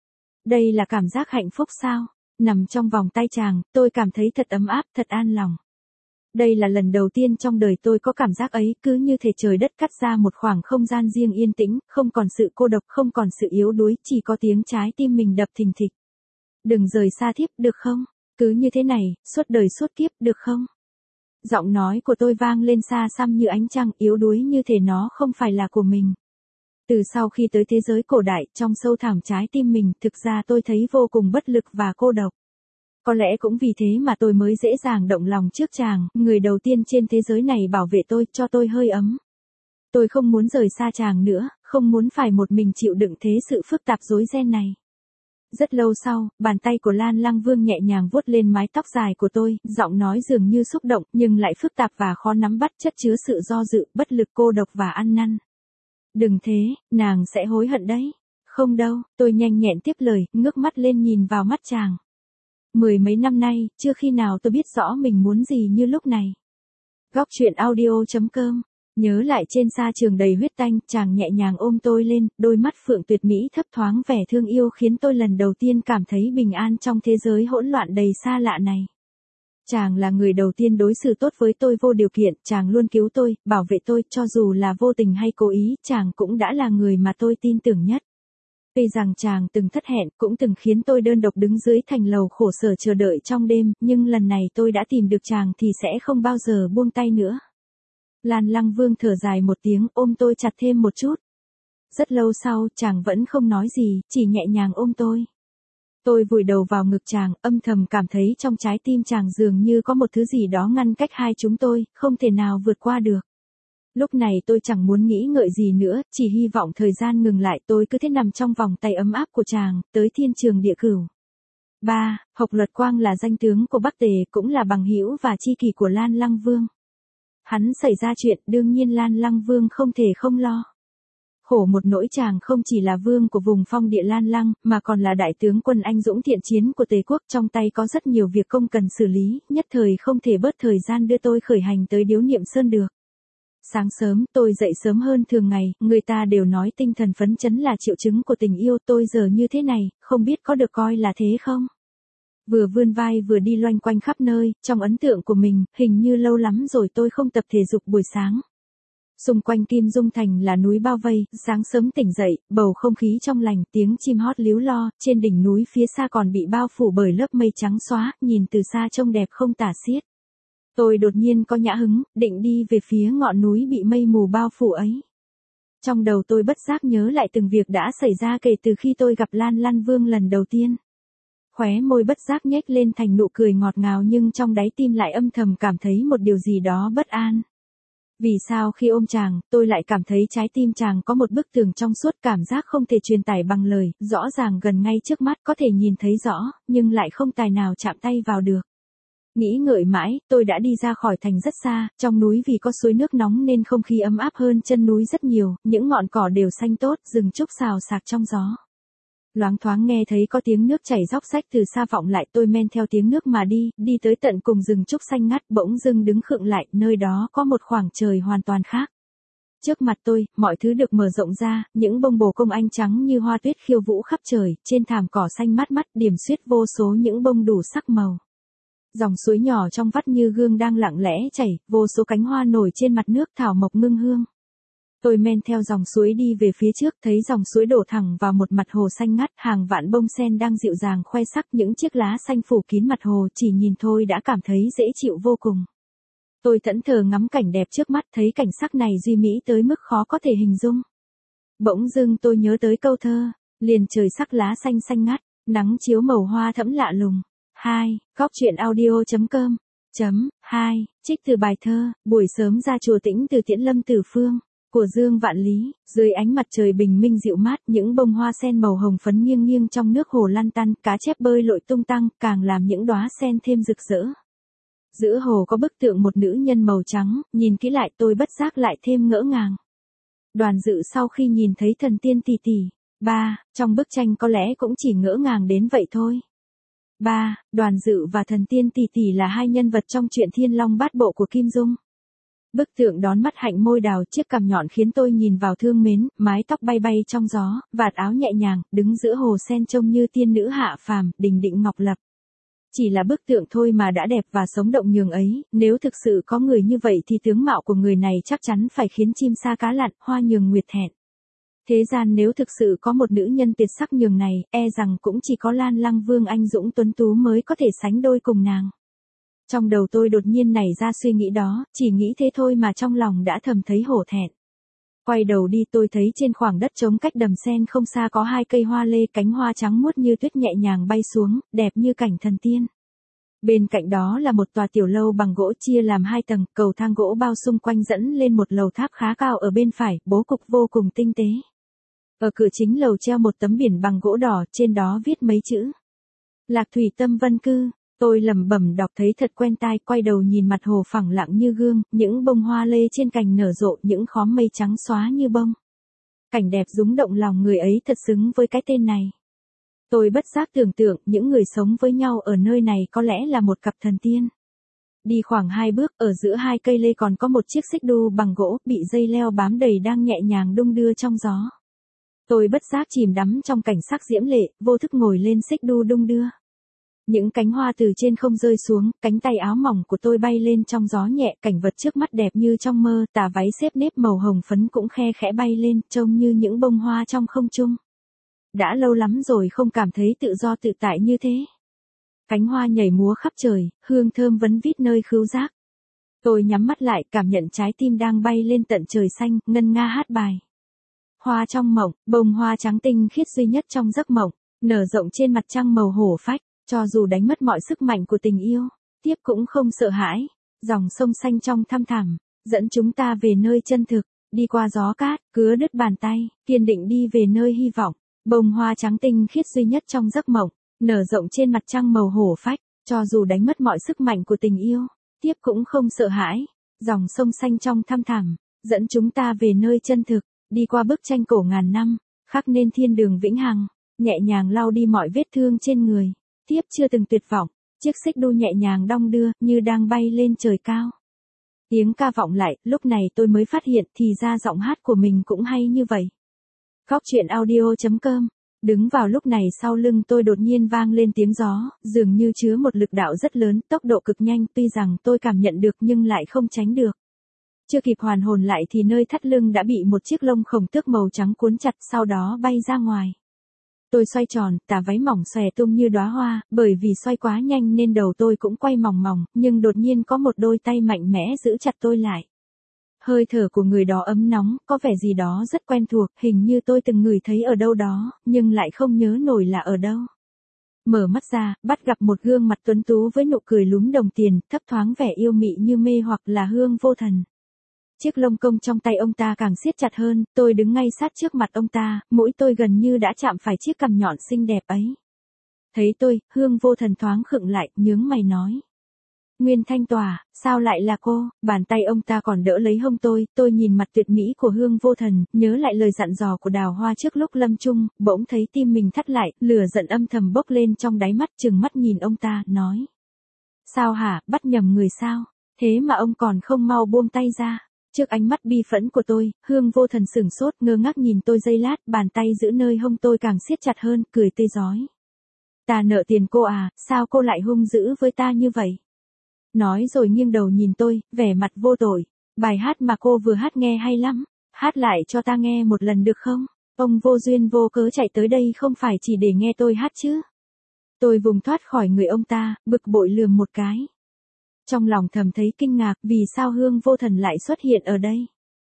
Đây là cảm giác hạnh phúc sao? Nằm trong vòng tay chàng, tôi cảm thấy thật ấm áp, thật an lòng. Đây là lần đầu tiên trong đời tôi có cảm giác ấy, cứ như thể trời đất cắt ra một khoảng không gian riêng yên tĩnh, không còn sự cô độc, không còn sự yếu đuối, chỉ có tiếng trái tim mình đập thình thịch. Đừng rời xa thiếp, được không? Cứ như thế này, suốt đời suốt kiếp, được không? Giọng nói của tôi vang lên xa xăm như ánh trăng, yếu đuối như thể nó không phải là của mình. Từ sau khi tới thế giới cổ đại, trong sâu thẳm trái tim mình, thực ra tôi thấy vô cùng bất lực và cô độc. Có lẽ cũng vì thế mà tôi mới dễ dàng động lòng trước chàng, người đầu tiên trên thế giới này bảo vệ tôi, cho tôi hơi ấm. Tôi không muốn rời xa chàng nữa, không muốn phải một mình chịu đựng thế sự phức tạp rối ren này. Rất lâu sau, bàn tay của Lan Lăng Vương nhẹ nhàng vuốt lên mái tóc dài của tôi, giọng nói dường như xúc động, nhưng lại phức tạp và khó nắm bắt, chất chứa sự do dự, bất lực, cô độc và ăn năn. Đừng thế, nàng sẽ hối hận đấy. Không đâu, tôi nhanh nhẹn tiếp lời, ngước mắt lên nhìn vào mắt chàng. Mười mấy năm nay, chưa khi nào tôi biết rõ mình muốn gì như lúc này. Góc truyện audio chấm com. Nhớ lại trên sa trường đầy huyết tanh, chàng nhẹ nhàng ôm tôi lên, đôi mắt phượng tuyệt mỹ thấp thoáng vẻ thương yêu khiến tôi lần đầu tiên cảm thấy bình an trong thế giới hỗn loạn đầy xa lạ này. Chàng là người đầu tiên đối xử tốt với tôi vô điều kiện, chàng luôn cứu tôi, bảo vệ tôi, cho dù là vô tình hay cố ý, chàng cũng đã là người mà tôi tin tưởng nhất. Tuy rằng chàng từng thất hẹn, cũng từng khiến tôi đơn độc đứng dưới thành lầu khổ sở chờ đợi trong đêm, nhưng lần này tôi đã tìm được chàng thì sẽ không bao giờ buông tay nữa. Lan Lăng Vương thở dài một tiếng, ôm tôi chặt thêm một chút. Rất lâu sau, chàng vẫn không nói gì, chỉ nhẹ nhàng ôm tôi. Tôi vùi đầu vào ngực chàng, âm thầm cảm thấy trong trái tim chàng dường như có một thứ gì đó ngăn cách hai chúng tôi, không thể nào vượt qua được. Lúc này tôi chẳng muốn nghĩ ngợi gì nữa, chỉ hy vọng thời gian ngừng lại, tôi cứ thế nằm trong vòng tay ấm áp của chàng, tới thiên trường địa cửu. ba. Hộc Luật Quang là danh tướng của Bắc Tề, cũng là bằng hữu và tri kỷ của Lan Lăng Vương. Hắn xảy ra chuyện, đương nhiên Lan Lăng Vương không thể không lo. Khổ một nỗi chàng không chỉ là vương của vùng phong địa Lan Lăng, mà còn là đại tướng quân anh dũng thiện chiến của Tề quốc, trong tay có rất nhiều việc công cần xử lý, nhất thời không thể bớt thời gian đưa tôi khởi hành tới Điếu Niệm Sơn được. Sáng sớm, tôi dậy sớm hơn thường ngày, người ta đều nói tinh thần phấn chấn là triệu chứng của tình yêu, tôi giờ như thế này, không biết có được coi là thế không? Vừa vươn vai vừa đi loanh quanh khắp nơi, trong ấn tượng của mình, hình như lâu lắm rồi tôi không tập thể dục buổi sáng. Xung quanh Kim Dung Thành là núi bao vây, sáng sớm tỉnh dậy, bầu không khí trong lành, tiếng chim hót líu lo, trên đỉnh núi phía xa còn bị bao phủ bởi lớp mây trắng xóa, nhìn từ xa trông đẹp không tả xiết. Tôi đột nhiên có nhã hứng, định đi về phía ngọn núi bị mây mù bao phủ ấy. Trong đầu tôi bất giác nhớ lại từng việc đã xảy ra kể từ khi tôi gặp Lan Lăng Vương lần đầu tiên. Khóe môi bất giác nhếch lên thành nụ cười ngọt ngào, nhưng trong đáy tim lại âm thầm cảm thấy một điều gì đó bất an. Vì sao khi ôm chàng, tôi lại cảm thấy trái tim chàng có một bức tường trong suốt, cảm giác không thể truyền tải bằng lời, rõ ràng gần ngay trước mắt có thể nhìn thấy rõ, nhưng lại không tài nào chạm tay vào được. Nghĩ ngợi mãi, tôi đã đi ra khỏi thành rất xa, trong núi vì có suối nước nóng nên không khí ấm áp hơn chân núi rất nhiều, những ngọn cỏ đều xanh tốt, rừng trúc xào xạc trong gió. Loáng thoáng nghe thấy có tiếng nước chảy róc rách từ xa vọng lại, tôi men theo tiếng nước mà đi, đi tới tận cùng rừng trúc xanh ngắt, bỗng dưng đứng khựng lại, nơi đó có một khoảng trời hoàn toàn khác. Trước mặt tôi, mọi thứ được mở rộng ra, những bông bồ công anh trắng như hoa tuyết khiêu vũ khắp trời, trên thảm cỏ xanh mát mắt điểm xuyết vô số những bông đủ sắc màu. Dòng suối nhỏ trong vắt như gương đang lặng lẽ chảy, vô số cánh hoa nổi trên mặt nước, thảo mộc ngưng hương. Tôi men theo dòng suối đi về phía trước, thấy dòng suối đổ thẳng vào một mặt hồ xanh ngắt, hàng vạn bông sen đang dịu dàng khoe sắc, những chiếc lá xanh phủ kín mặt hồ, chỉ nhìn thôi đã cảm thấy dễ chịu vô cùng. Tôi thẫn thờ ngắm cảnh đẹp trước mắt, thấy cảnh sắc này duy mỹ tới mức khó có thể hình dung. Bỗng dưng tôi nhớ tới câu thơ, liền trời sắc lá xanh xanh ngắt, nắng chiếu màu hoa thẫm lạ lùng. hai. Góc truyện audio chấm com chấm hai. Trích từ bài thơ, buổi sớm ra chùa Tĩnh từ Tiễn Lâm Tử Phương, của Dương Vạn Lý, dưới ánh mặt trời bình minh dịu mát, những bông hoa sen màu hồng phấn nghiêng nghiêng trong nước hồ lăn tăn, cá chép bơi lội tung tăng, càng làm những đóa sen thêm rực rỡ. Giữa hồ có bức tượng một nữ nhân màu trắng, nhìn kỹ lại tôi bất giác lại thêm ngỡ ngàng. Đoàn Dự sau khi nhìn thấy thần tiên tỷ tỷ. ba. Trong bức tranh có lẽ cũng chỉ ngỡ ngàng đến vậy thôi. ba. Đoàn Dự và thần tiên tỷ tỷ là hai nhân vật trong truyện Thiên Long Bát Bộ của Kim Dung. Bức tượng đón mắt hạnh môi đào, chiếc cằm nhọn khiến tôi nhìn vào thương mến, mái tóc bay bay trong gió, vạt áo nhẹ nhàng, đứng giữa hồ sen trông như tiên nữ hạ phàm, đình định ngọc lập. Chỉ là bức tượng thôi mà đã đẹp và sống động nhường ấy, nếu thực sự có người như vậy thì tướng mạo của người này chắc chắn phải khiến chim sa cá lặn, hoa nhường nguyệt thẹn. Thế gian nếu thực sự có một nữ nhân tuyệt sắc nhường này, e rằng cũng chỉ có Lan Lăng Vương anh dũng tuấn tú mới có thể sánh đôi cùng nàng. Trong đầu tôi đột nhiên nảy ra suy nghĩ đó, chỉ nghĩ thế thôi mà trong lòng đã thầm thấy hổ thẹn. Quay đầu đi tôi thấy trên khoảng đất trống cách đầm sen không xa có hai cây hoa lê, cánh hoa trắng muốt như tuyết nhẹ nhàng bay xuống, đẹp như cảnh thần tiên. Bên cạnh đó là một tòa tiểu lâu bằng gỗ chia làm hai tầng, cầu thang gỗ bao xung quanh dẫn lên một lầu tháp khá cao ở bên phải, bố cục vô cùng tinh tế. Ở cửa chính lầu treo một tấm biển bằng gỗ đỏ, trên đó viết mấy chữ: Lạc Thủy Tâm Vân Cư. Tôi lẩm bẩm đọc thấy thật quen tai, quay đầu nhìn mặt hồ phẳng lặng như gương, những bông hoa lê trên cành nở rộ, những khóm mây trắng xóa như bông. Cảnh đẹp rúng động lòng người ấy, thật xứng với cái tên này. Tôi bất giác tưởng tượng, những người sống với nhau ở nơi này có lẽ là một cặp thần tiên. Đi khoảng hai bước, ở giữa hai cây lê còn có một chiếc xích đu bằng gỗ, bị dây leo bám đầy đang nhẹ nhàng đung đưa trong gió. Tôi bất giác chìm đắm trong cảnh sắc diễm lệ, vô thức ngồi lên xích đu đung đưa. Những cánh hoa từ trên không rơi xuống, cánh tay áo mỏng của tôi bay lên trong gió nhẹ, cảnh vật trước mắt đẹp như trong mơ, tà váy xếp nếp màu hồng phấn cũng khe khẽ bay lên, trông như những bông hoa trong không trung. Đã lâu lắm rồi không cảm thấy tự do tự tại như thế. Cánh hoa nhảy múa khắp trời, hương thơm vấn vít nơi khứu giác. Tôi nhắm mắt lại, cảm nhận trái tim đang bay lên tận trời xanh, ngân nga hát bài. Hoa trong mộng, bông hoa trắng tinh khiết duy nhất trong giấc mộng, nở rộng trên mặt trăng màu hổ phách, cho dù đánh mất mọi sức mạnh của tình yêu, tiếp cũng không sợ hãi. Dòng sông xanh trong thăm thẳm, dẫn chúng ta về nơi chân thực, đi qua gió cát, cứa đứt bàn tay, kiên định đi về nơi hy vọng. Bông hoa trắng tinh khiết duy nhất trong giấc mộng, nở rộng trên mặt trăng màu hổ phách, cho dù đánh mất mọi sức mạnh của tình yêu, tiếp cũng không sợ hãi. Dòng sông xanh trong thăm thẳm, dẫn chúng ta về nơi chân thực, đi qua bức tranh cổ ngàn năm, khắc nên thiên đường vĩnh hằng, nhẹ nhàng lau đi mọi vết thương trên người, tiếp chưa từng tuyệt vọng, chiếc xích đu nhẹ nhàng đong đưa như đang bay lên trời cao. Tiếng ca vọng lại, lúc này tôi mới phát hiện thì ra giọng hát của mình cũng hay như vậy. Góc truyện audio chấm com. Đứng vào lúc này sau lưng tôi đột nhiên vang lên tiếng gió, dường như chứa một lực đạo rất lớn, tốc độ cực nhanh, tuy rằng tôi cảm nhận được nhưng lại không tránh được. Chưa kịp hoàn hồn lại thì nơi thắt lưng đã bị một chiếc lông khổng tước màu trắng cuốn chặt, sau đó bay ra ngoài. Tôi xoay tròn, tà váy mỏng xòe tung như đóa hoa, bởi vì xoay quá nhanh nên đầu tôi cũng quay mòng mòng, nhưng đột nhiên có một đôi tay mạnh mẽ giữ chặt tôi lại. Hơi thở của người đó ấm nóng, có vẻ gì đó rất quen thuộc, hình như tôi từng ngửi thấy ở đâu đó, nhưng lại không nhớ nổi là ở đâu. Mở mắt ra, bắt gặp một gương mặt tuấn tú với nụ cười lúm đồng tiền, thấp thoáng vẻ yêu mị như mê hoặc là Hương Vô Thần. Chiếc lông công trong tay ông ta càng siết chặt hơn, tôi đứng ngay sát trước mặt ông ta, mũi tôi gần như đã chạm phải chiếc cằm nhọn xinh đẹp ấy. Thấy tôi, Hương Vô Thần thoáng khựng lại, nhướng mày nói. Nguyên Thanh Tòa, sao lại là cô? Bàn tay ông ta còn đỡ lấy hông tôi, tôi nhìn mặt tuyệt mỹ của Hương Vô Thần, nhớ lại lời dặn dò của Đào Hoa trước lúc lâm chung, bỗng thấy tim mình thắt lại, lửa giận âm thầm bốc lên trong đáy mắt, trừng mắt nhìn ông ta, nói. Sao hả, bắt nhầm người sao? Thế mà ông còn không mau buông tay ra. Trước ánh mắt bi phẫn của tôi, Hương Vô Thần sửng sốt, ngơ ngác nhìn tôi giây lát, bàn tay giữ nơi hông tôi càng siết chặt hơn, cười tươi rói. Ta nợ tiền cô à, sao cô lại hung dữ với ta như vậy? Nói rồi nghiêng đầu nhìn tôi, vẻ mặt vô tội. Bài hát mà cô vừa hát nghe hay lắm, hát lại cho ta nghe một lần được không? Ông vô duyên vô cớ chạy tới đây không phải chỉ để nghe tôi hát chứ? Tôi vùng thoát khỏi người ông ta, bực bội lườm một cái. Trong lòng thầm thấy kinh ngạc vì sao Hương Vô Thần lại xuất hiện ở đây.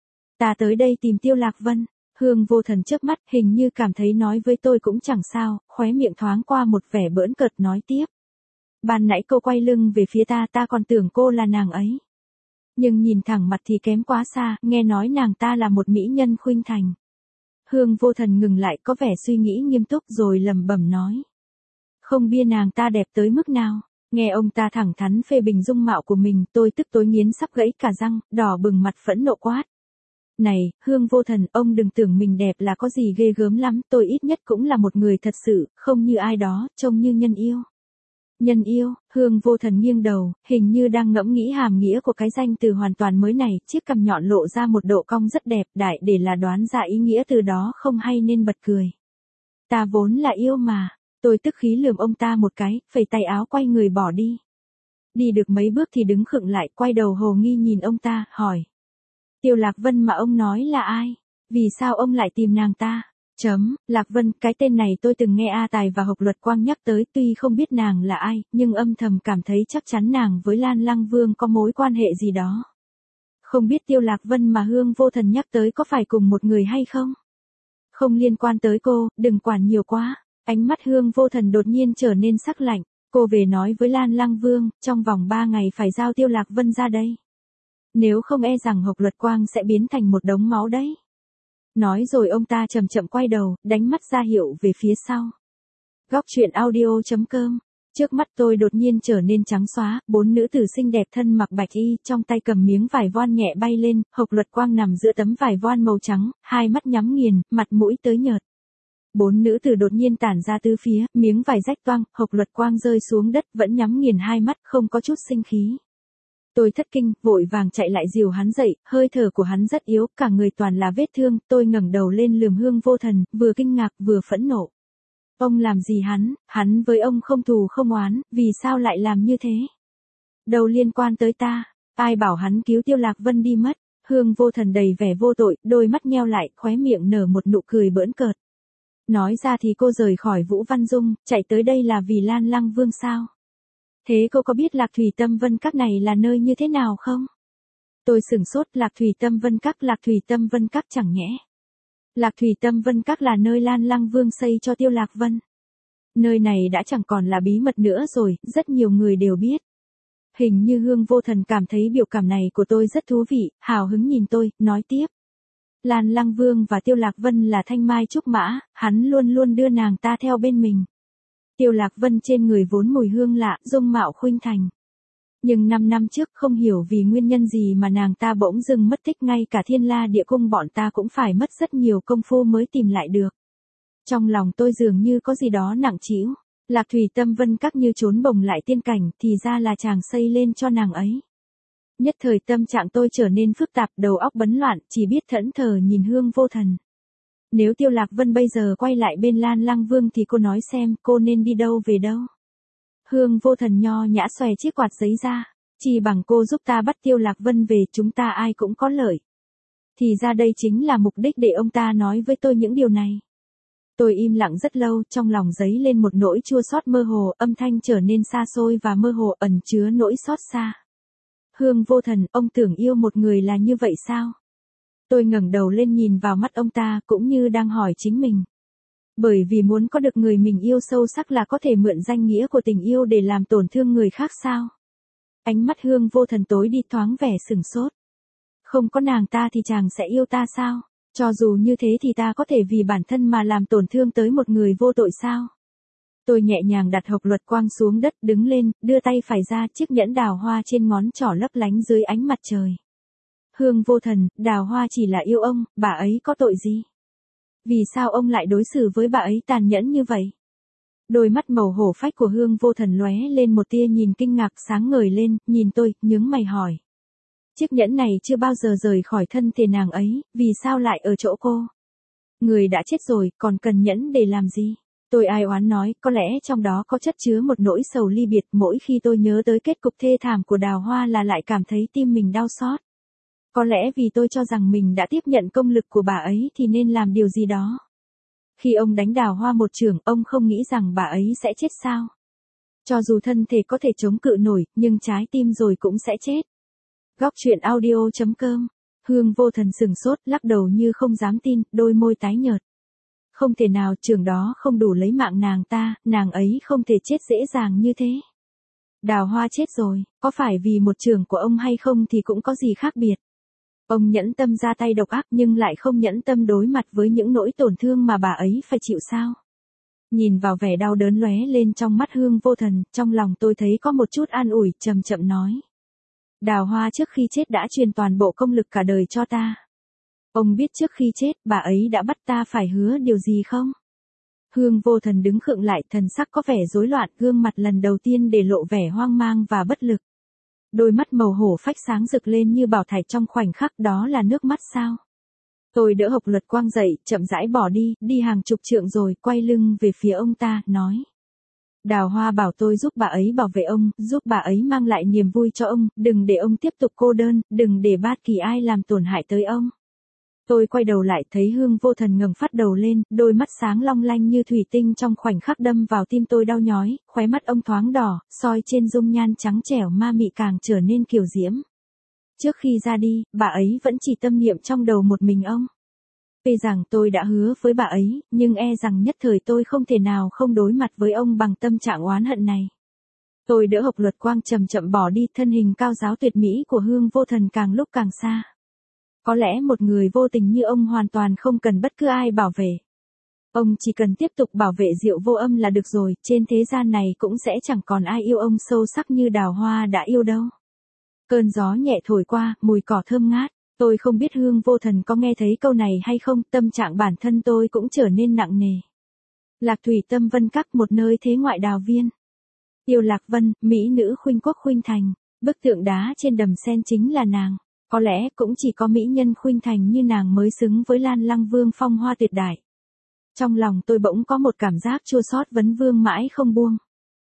Ta tới đây tìm Tiêu Lạc Vân. Hương Vô Thần chớp mắt, hình như cảm thấy nói với tôi cũng chẳng sao, khóe miệng thoáng qua một vẻ bỡn cợt nói tiếp. Ban nãy cô quay lưng về phía ta, ta còn tưởng cô là nàng ấy. Nhưng nhìn thẳng mặt thì kém quá xa, nghe nói nàng ta là một mỹ nhân khuynh thành. Hương Vô Thần ngừng lại, có vẻ suy nghĩ nghiêm túc rồi lẩm bẩm nói. Không biết nàng ta đẹp tới mức nào. Nghe ông ta thẳng thắn phê bình dung mạo của mình, tôi tức tối nghiến sắp gãy cả răng, đỏ bừng mặt phẫn nộ quát. Này, Hương Vô Thần, ông đừng tưởng mình đẹp là có gì ghê gớm lắm, tôi ít nhất cũng là một người thật sự, không như ai đó, trông như nhân yêu. Nhân yêu, Hương Vô Thần nghiêng đầu, hình như đang ngẫm nghĩ hàm nghĩa của cái danh từ hoàn toàn mới này, chiếc cằm nhọn lộ ra một độ cong rất đẹp, đại để là đoán ra ý nghĩa từ đó không hay nên bật cười. Ta vốn là yêu mà. Tôi tức khí lườm ông ta một cái, phẩy tay áo quay người bỏ đi. Đi được mấy bước thì đứng khựng lại, quay đầu hồ nghi nhìn ông ta, hỏi. Tiêu Lạc Vân mà ông nói là ai? Vì sao ông lại tìm nàng ta? Chấm, Lạc Vân, cái tên này tôi từng nghe A Tài và Hộc Luật Quang nhắc tới, tuy không biết nàng là ai, nhưng âm thầm cảm thấy chắc chắn nàng với Lan Lăng Vương có mối quan hệ gì đó. Không biết Tiêu Lạc Vân mà Hương Vô Thần nhắc tới có phải cùng một người hay không? Không liên quan tới cô, đừng quản nhiều quá. Ánh mắt Hương Vô Thần đột nhiên trở nên sắc lạnh, cô về nói với Lan Lăng Vương, trong vòng ba ngày phải giao Tiêu Lạc Vân ra đây. Nếu không e rằng Hộc Luật Quang sẽ biến thành một đống máu đấy. Nói rồi ông ta chậm chậm quay đầu, đánh mắt ra hiệu về phía sau. Góc truyện audio chấm com. Trước mắt tôi đột nhiên trở nên trắng xóa, bốn nữ tử xinh đẹp thân mặc bạch y, trong tay cầm miếng vải voan nhẹ bay lên, Hộc Luật Quang nằm giữa tấm vải voan màu trắng, hai mắt nhắm nghiền, mặt mũi tới nhợt. Bốn nữ tử đột nhiên tản ra tứ phía, miếng vải rách toang, Hộc Luật Quang rơi xuống đất, vẫn nhắm nghiền hai mắt, không có chút sinh khí. Tôi thất kinh, vội vàng chạy lại dìu hắn dậy, hơi thở của hắn rất yếu, cả người toàn là vết thương, tôi ngẩng đầu lên lườm Hương Vô Thần, vừa kinh ngạc vừa phẫn nộ. Ông làm gì hắn, hắn với ông không thù không oán, vì sao lại làm như thế? Đâu liên quan tới ta, ai bảo hắn cứu Tiêu Lạc Vân đi mất? Hương Vô Thần đầy vẻ vô tội, đôi mắt nheo lại, khóe miệng nở một nụ cười bỡn cợt. Nói ra thì cô rời khỏi Vũ Văn Dung, chạy tới đây là vì Lan Lăng Vương sao? Thế cô có biết Lạc Thủy Tâm Vân Các này là nơi như thế nào không? Tôi sửng sốt, Lạc Thủy Tâm Vân Các, Lạc Thủy Tâm Vân Các chẳng nhẽ. Lạc Thủy Tâm Vân Các là nơi Lan Lăng Vương xây cho Tiêu Lạc Vân. Nơi này đã chẳng còn là bí mật nữa rồi, rất nhiều người đều biết. Hình như Hương Vô Thần cảm thấy biểu cảm này của tôi rất thú vị, hào hứng nhìn tôi, nói tiếp. Lan Lăng Vương và Tiêu Lạc Vân là thanh mai trúc mã, hắn luôn luôn đưa nàng ta theo bên mình. Tiêu Lạc Vân trên người vốn mùi hương lạ, dung mạo khuynh thành. Nhưng năm năm trước không hiểu vì nguyên nhân gì mà nàng ta bỗng dưng mất tích, ngay cả Thiên La Địa Cung bọn ta cũng phải mất rất nhiều công phu mới tìm lại được. Trong lòng tôi dường như có gì đó nặng trĩu. Lạc Thủy Tâm Vân Các như trốn bồng lại tiên cảnh, thì ra là chàng xây lên cho nàng ấy. Nhất thời tâm trạng tôi trở nên phức tạp, đầu óc bấn loạn, chỉ biết thẫn thờ nhìn Hương Vô Thần. Nếu Tiêu Lạc Vân bây giờ quay lại bên Lan Lăng Vương thì cô nói xem cô nên đi đâu về đâu. Hương Vô Thần nho nhã xòe chiếc quạt giấy ra. Chỉ bằng cô giúp ta bắt Tiêu Lạc Vân về, chúng ta ai cũng có lợi. Thì ra đây chính là mục đích để ông ta nói với tôi những điều này. Tôi im lặng rất lâu, trong lòng dấy lên một nỗi chua xót mơ hồ, âm thanh trở nên xa xôi và mơ hồ, ẩn chứa nỗi xót xa. Hương Vô Thần, ông tưởng yêu một người là như vậy sao? Tôi ngẩng đầu lên nhìn vào mắt ông ta, cũng như đang hỏi chính mình. Bởi vì muốn có được người mình yêu sâu sắc là có thể mượn danh nghĩa của tình yêu để làm tổn thương người khác sao? Ánh mắt Hương Vô Thần tối đi, thoáng vẻ sửng sốt. Không có nàng ta thì chàng sẽ yêu ta sao? Cho dù như thế thì ta có thể vì bản thân mà làm tổn thương tới một người vô tội sao? Tôi nhẹ nhàng đặt hộp luật quang xuống đất, đứng lên, đưa tay phải ra, chiếc nhẫn đào hoa trên ngón trỏ lấp lánh dưới ánh mặt trời. Hương Vô Thần, đào hoa chỉ là yêu ông, bà ấy có tội gì? Vì sao ông lại đối xử với bà ấy tàn nhẫn như vậy? Đôi mắt màu hổ phách của Hương Vô Thần lóe lên một tia nhìn kinh ngạc, sáng ngời lên, nhìn tôi, nhướng mày hỏi. Chiếc nhẫn này chưa bao giờ rời khỏi thân thể nàng ấy, vì sao lại ở chỗ cô? Người đã chết rồi, còn cần nhẫn để làm gì? Tôi ai oán nói, có lẽ trong đó có chất chứa một nỗi sầu ly biệt, mỗi khi tôi nhớ tới kết cục thê thảm của Đào Hoa là lại cảm thấy tim mình đau xót. Có lẽ vì tôi cho rằng mình đã tiếp nhận công lực của bà ấy thì nên làm điều gì đó. Khi ông đánh Đào Hoa một chưởng, ông không nghĩ rằng bà ấy sẽ chết sao? Cho dù thân thể có thể chống cự nổi, nhưng trái tim rồi cũng sẽ chết. Góc truyện audio chấm com. Hương Vô Thần sừng sốt, lắc đầu như không dám tin, đôi môi tái nhợt. Không thể nào, chưởng đó không đủ lấy mạng nàng ta, nàng ấy không thể chết dễ dàng như thế. Đào Hoa chết rồi, có phải vì một chưởng của ông hay không thì cũng có gì khác biệt. Ông nhẫn tâm ra tay độc ác nhưng lại không nhẫn tâm đối mặt với những nỗi tổn thương mà bà ấy phải chịu sao? Nhìn vào vẻ đau đớn lóe lên trong mắt Hương Vô Thần, trong lòng tôi thấy có một chút an ủi, chậm chậm nói. Đào Hoa trước khi chết đã truyền toàn bộ công lực cả đời cho ta. Ông biết trước khi chết, bà ấy đã bắt ta phải hứa điều gì không? Hương Vô Thần đứng khựng lại, thần sắc có vẻ rối loạn, gương mặt lần đầu tiên để lộ vẻ hoang mang và bất lực. Đôi mắt màu hổ phách sáng rực lên như bảo thạch trong khoảnh khắc, đó là nước mắt sao? Tôi đỡ hộp luật quang dậy, chậm rãi bỏ đi, đi hàng chục trượng rồi, quay lưng về phía ông ta, nói. Đào Hoa bảo tôi giúp bà ấy bảo vệ ông, giúp bà ấy mang lại niềm vui cho ông, đừng để ông tiếp tục cô đơn, đừng để bất kỳ ai làm tổn hại tới ông. Tôi quay đầu lại thấy Hương Vô Thần ngẩng phát đầu lên, đôi mắt sáng long lanh như thủy tinh trong khoảnh khắc đâm vào tim tôi đau nhói, khóe mắt ông thoáng đỏ, soi trên dung nhan trắng trẻo ma mị càng trở nên kiều diễm. Trước khi ra đi, bà ấy vẫn chỉ tâm niệm trong đầu một mình ông. Tuy rằng tôi đã hứa với bà ấy, nhưng e rằng nhất thời tôi không thể nào không đối mặt với ông bằng tâm trạng oán hận này. Tôi đỡ hộp luật quang chậm chậm bỏ đi, thân hình cao giáo tuyệt mỹ của Hương Vô Thần càng lúc càng xa. Có lẽ một người vô tình như ông hoàn toàn không cần bất cứ ai bảo vệ. Ông chỉ cần tiếp tục bảo vệ Diệu Vô Âm là được rồi, trên thế gian này cũng sẽ chẳng còn ai yêu ông sâu sắc như Đào Hoa đã yêu đâu. Cơn gió nhẹ thổi qua, mùi cỏ thơm ngát. Tôi không biết Hương Vô Thần có nghe thấy câu này hay không, tâm trạng bản thân tôi cũng trở nên nặng nề. Lạc Thủy Tâm Vân Các, một nơi thế ngoại đào viên. Tiêu Lạc Vân, mỹ nữ khuynh quốc khuynh thành, bức tượng đá trên đầm sen chính là nàng. Có lẽ cũng chỉ có mỹ nhân khuynh thành như nàng mới xứng với Lan Lăng Vương phong hoa tuyệt đại. Trong lòng tôi bỗng có một cảm giác chua xót vấn vương mãi không buông.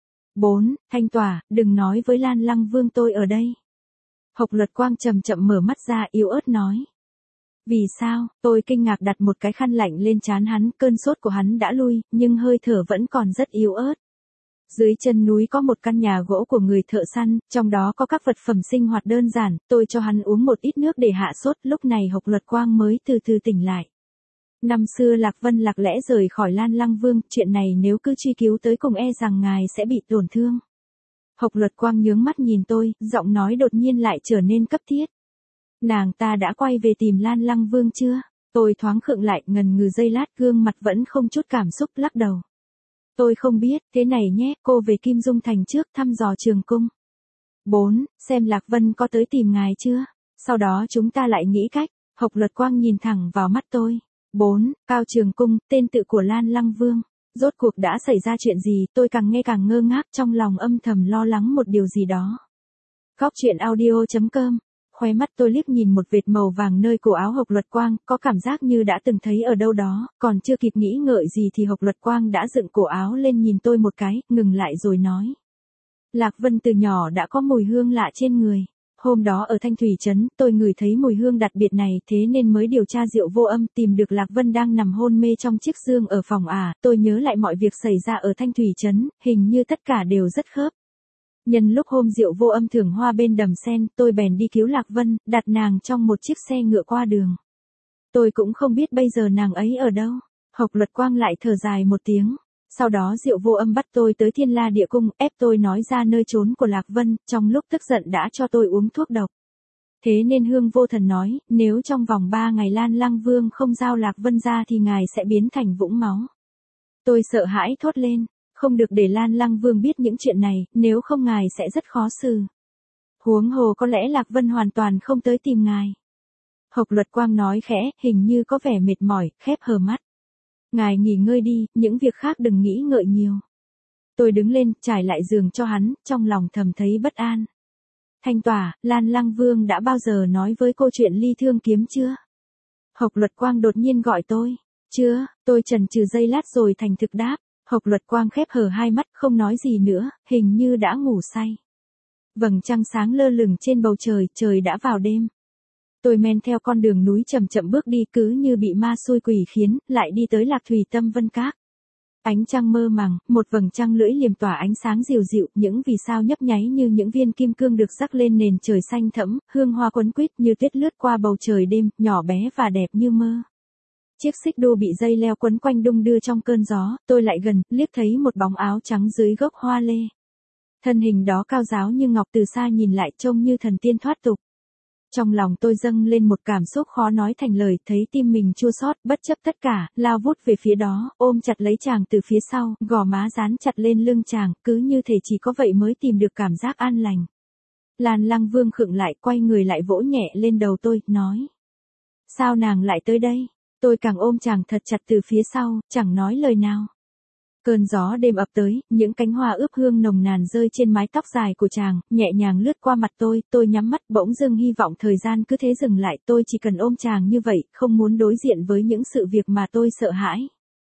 bốn. Thanh Tỏa, đừng nói với Lan Lăng Vương tôi ở đây. Hộc Luật Quang chậm chậm mở mắt ra, yếu ớt nói. Vì sao? Tôi kinh ngạc đặt một cái khăn lạnh lên trán hắn, cơn sốt của hắn đã lui, nhưng hơi thở vẫn còn rất yếu ớt. Dưới chân núi có một căn nhà gỗ của người thợ săn, trong đó có các vật phẩm sinh hoạt đơn giản, tôi cho hắn uống một ít nước để hạ sốt, lúc này Hộc Luật Quang mới từ từ tỉnh lại. Năm xưa Lạc Vân lạc lẽ rời khỏi Lan Lăng Vương, chuyện này nếu cứ truy cứu tới cùng e rằng ngài sẽ bị tổn thương. Hộc Luật Quang nhướng mắt nhìn tôi, giọng nói đột nhiên lại trở nên cấp thiết. Nàng ta đã quay về tìm Lan Lăng Vương chưa? Tôi thoáng khựng lại, ngần ngừ giây lát, gương mặt vẫn không chút cảm xúc, lắc đầu. Tôi không biết, thế này nhé, cô về Kim Dung Thành trước thăm dò trường cung. bốn. Xem Lạc Vân có tới tìm ngài chưa? Sau đó chúng ta lại nghĩ cách. Hộc Luật Quang nhìn thẳng vào mắt tôi. bốn. Cao Trường Cung, tên tự của Lan Lăng Vương. Rốt cuộc đã xảy ra chuyện gì, tôi càng nghe càng ngơ ngác, trong lòng âm thầm lo lắng một điều gì đó. Góc truyện audio chấm com. Khóe mắt tôi liếc nhìn một vệt màu vàng nơi cổ áo Hộc Luật Quang, có cảm giác như đã từng thấy ở đâu đó, còn chưa kịp nghĩ ngợi gì thì Hộc Luật Quang đã dựng cổ áo lên nhìn tôi một cái, ngừng lại rồi nói. Lạc Vân từ nhỏ đã có mùi hương lạ trên người. Hôm đó ở Thanh Thủy Trấn, tôi ngửi thấy mùi hương đặc biệt này, thế nên mới điều tra Diệu Vô Âm, tìm được Lạc Vân đang nằm hôn mê trong chiếc giường ở phòng ả. Tôi nhớ lại mọi việc xảy ra ở Thanh Thủy Trấn, hình như tất cả đều rất khớp. Nhân lúc hôm Diệu Vô Âm thưởng hoa bên đầm sen, tôi bèn đi cứu Lạc Vân, đặt nàng trong một chiếc xe ngựa qua đường. Tôi cũng không biết bây giờ nàng ấy ở đâu. Hộc Luật Quang lại thở dài một tiếng. Sau đó Diệu Vô Âm bắt tôi tới Thiên La Địa Cung, ép tôi nói ra nơi trốn của Lạc Vân, trong lúc tức giận đã cho tôi uống thuốc độc. Thế nên Hương Vô Thần nói, nếu trong vòng ba ngày Lan Lăng Vương không giao Lạc Vân ra thì ngài sẽ biến thành vũng máu. Tôi sợ hãi thốt lên, không được để Lan Lăng Vương biết những chuyện này, nếu không ngài sẽ rất khó xử. Huống hồ có lẽ Lạc Vân hoàn toàn không tới tìm ngài. Hộc Luật Quang nói khẽ, hình như có vẻ mệt mỏi, khép hờ mắt. Ngài nghỉ ngơi đi, những việc khác đừng nghĩ ngợi nhiều. Tôi đứng lên, trải lại giường cho hắn, trong lòng thầm thấy bất an. Thanh Tỏa, Lan Lăng Vương đã bao giờ nói với cô chuyện ly thương kiếm chưa? Hộc Luật Quang đột nhiên gọi tôi. Chưa, tôi chần chừ giây lát rồi thành thực đáp. Hộc Luật Quang khép hờ hai mắt, không nói gì nữa, hình như đã ngủ say. Vầng trăng sáng lơ lửng trên bầu trời, trời đã vào đêm. Tôi men theo con đường núi chậm chậm bước đi, cứ như bị ma xui quỷ khiến, lại đi tới Lạc Thủy Tâm Vân Các. Ánh trăng mơ màng, một vầng trăng lưỡi liềm tỏa ánh sáng dịu dịu, những vì sao nhấp nháy như những viên kim cương được rắc lên nền trời xanh thẫm, hương hoa quấn quýt như tuyết lướt qua bầu trời đêm, nhỏ bé và đẹp như mơ. Chiếc xích đu bị dây leo quấn quanh đung đưa trong cơn gió, tôi lại gần, liếc thấy một bóng áo trắng dưới gốc hoa lê. Thân hình đó cao ráo như ngọc, từ xa nhìn lại trông như thần tiên thoát tục. Trong lòng tôi dâng lên một cảm xúc khó nói thành lời, thấy tim mình chua xót, bất chấp tất cả, lao vút về phía đó, ôm chặt lấy chàng từ phía sau, gò má dán chặt lên lưng chàng, cứ như thể chỉ có vậy mới tìm được cảm giác an lành. Lan Lăng Vương khựng lại, quay người lại vỗ nhẹ lên đầu tôi, nói. Sao nàng lại tới đây? Tôi càng ôm chàng thật chặt từ phía sau, chẳng nói lời nào. Cơn gió đêm ập tới, những cánh hoa ướp hương nồng nàn rơi trên mái tóc dài của chàng, nhẹ nhàng lướt qua mặt tôi, tôi nhắm mắt, bỗng dưng hy vọng thời gian cứ thế dừng lại, tôi chỉ cần ôm chàng như vậy, không muốn đối diện với những sự việc mà tôi sợ hãi.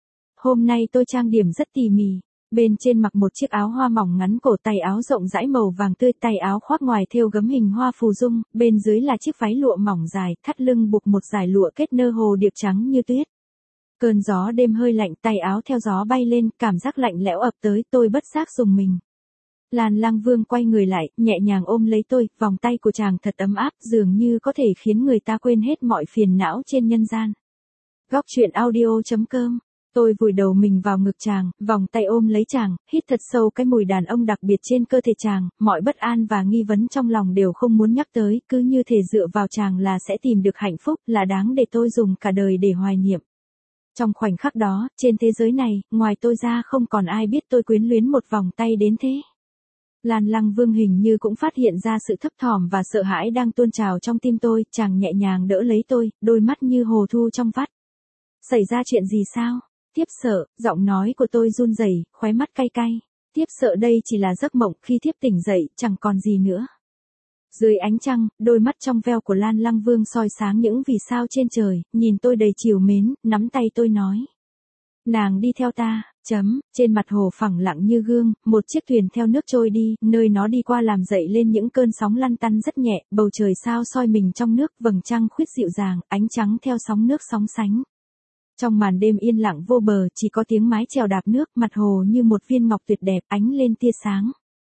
Hôm nay tôi trang điểm rất tỉ mỉ, bên trên mặc một chiếc áo hoa mỏng ngắn cổ, tay áo rộng rãi màu vàng tươi, tay áo khoác ngoài thêu gấm hình hoa phù dung, bên dưới là chiếc váy lụa mỏng dài, thắt lưng buộc một dải lụa kết nơ hồ điệp trắng như tuyết. Cơn gió đêm hơi lạnh, tay áo theo gió bay lên, cảm giác lạnh lẽo ập tới, tôi bất giác rùng mình. Lan Lăng Vương quay người lại, nhẹ nhàng ôm lấy tôi, vòng tay của chàng thật ấm áp, dường như có thể khiến người ta quên hết mọi phiền não trên nhân gian. Góc truyện audio chấm com. Tôi vùi đầu mình vào ngực chàng, vòng tay ôm lấy chàng, hít thật sâu cái mùi đàn ông đặc biệt trên cơ thể chàng, mọi bất an và nghi vấn trong lòng đều không muốn nhắc tới, cứ như thể dựa vào chàng là sẽ tìm được hạnh phúc, là đáng để tôi dùng cả đời để hoài niệm. Trong khoảnh khắc đó, trên thế giới này, ngoài tôi ra không còn ai biết tôi quyến luyến một vòng tay đến thế. Lan Lăng Vương hình như cũng phát hiện ra sự thấp thỏm và sợ hãi đang tuôn trào trong tim tôi, chàng nhẹ nhàng đỡ lấy tôi, đôi mắt như hồ thu trong vắt. Xảy ra chuyện gì sao? Tiếp sợ, giọng nói của tôi run rẩy, khóe mắt cay cay. Tiếp sợ đây chỉ là giấc mộng, khi thiếp tỉnh dậy, chẳng còn gì nữa. Dưới ánh trăng, đôi mắt trong veo của Lan Lăng Vương soi sáng những vì sao trên trời, nhìn tôi đầy trìu mến, nắm tay tôi nói. Nàng đi theo ta, chấm, trên mặt hồ phẳng lặng như gương, một chiếc thuyền theo nước trôi đi, nơi nó đi qua làm dậy lên những cơn sóng lăn tăn rất nhẹ, bầu trời sao soi mình trong nước, vầng trăng khuyết dịu dàng, ánh trắng theo sóng nước sóng sánh. Trong màn đêm yên lặng vô bờ, chỉ có tiếng mái chèo đạp nước, mặt hồ như một viên ngọc tuyệt đẹp, ánh lên tia sáng.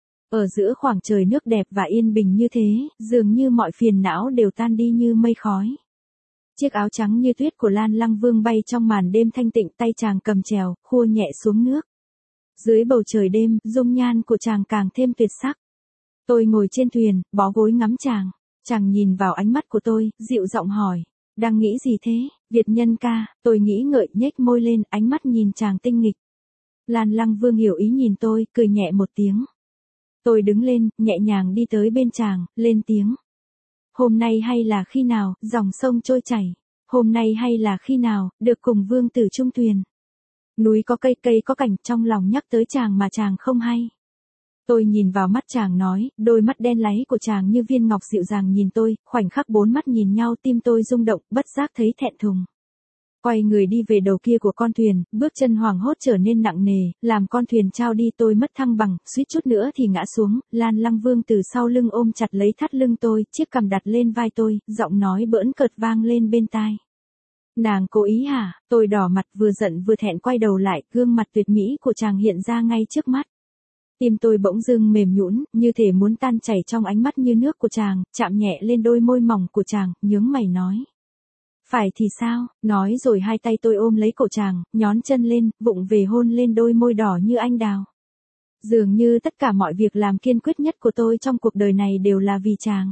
Ở giữa khoảng trời nước đẹp và yên bình như thế, dường như mọi phiền não đều tan đi như mây khói. Chiếc áo trắng như tuyết của Lan Lăng Vương bay trong màn đêm thanh tịnh, tay chàng cầm chèo, khua nhẹ xuống nước. Dưới bầu trời đêm, dung nhan của chàng càng thêm tuyệt sắc. Tôi ngồi trên thuyền, bó gối ngắm chàng. Chàng nhìn vào ánh mắt của tôi, dịu giọng hỏi. Đang nghĩ gì thế, Việt nhân ca? Tôi nghĩ ngợi, nhếch môi lên, ánh mắt nhìn chàng tinh nghịch. Lan Lăng Vương hiểu ý nhìn tôi, cười nhẹ một tiếng. Tôi đứng lên, nhẹ nhàng đi tới bên chàng, lên tiếng. Hôm nay hay là khi nào, dòng sông trôi chảy. Hôm nay hay là khi nào, được cùng vương tử chung thuyền. Núi có cây, cây có cảnh, trong lòng nhắc tới chàng mà chàng không hay. Tôi nhìn vào mắt chàng nói, đôi mắt đen láy của chàng như viên ngọc dịu dàng nhìn tôi, khoảnh khắc bốn mắt nhìn nhau tim tôi rung động, bất giác thấy thẹn thùng. Quay người đi về đầu kia của con thuyền, bước chân hoảng hốt trở nên nặng nề, làm con thuyền trao đi tôi mất thăng bằng, suýt chút nữa thì ngã xuống, Lan Lăng Vương từ sau lưng ôm chặt lấy thắt lưng tôi, chiếc cằm đặt lên vai tôi, giọng nói bỡn cợt vang lên bên tai. Nàng cố ý hả? Tôi đỏ mặt vừa giận vừa thẹn quay đầu lại, gương mặt tuyệt mỹ của chàng hiện ra ngay trước mắt. Tim tôi bỗng dưng mềm nhũn, như thể muốn tan chảy trong ánh mắt như nước của chàng, chạm nhẹ lên đôi môi mỏng của chàng, nhướng mày nói. Phải thì sao, nói rồi hai tay tôi ôm lấy cổ chàng, nhón chân lên, vụng về hôn lên đôi môi đỏ như anh đào. Dường như tất cả mọi việc làm kiên quyết nhất của tôi trong cuộc đời này đều là vì chàng.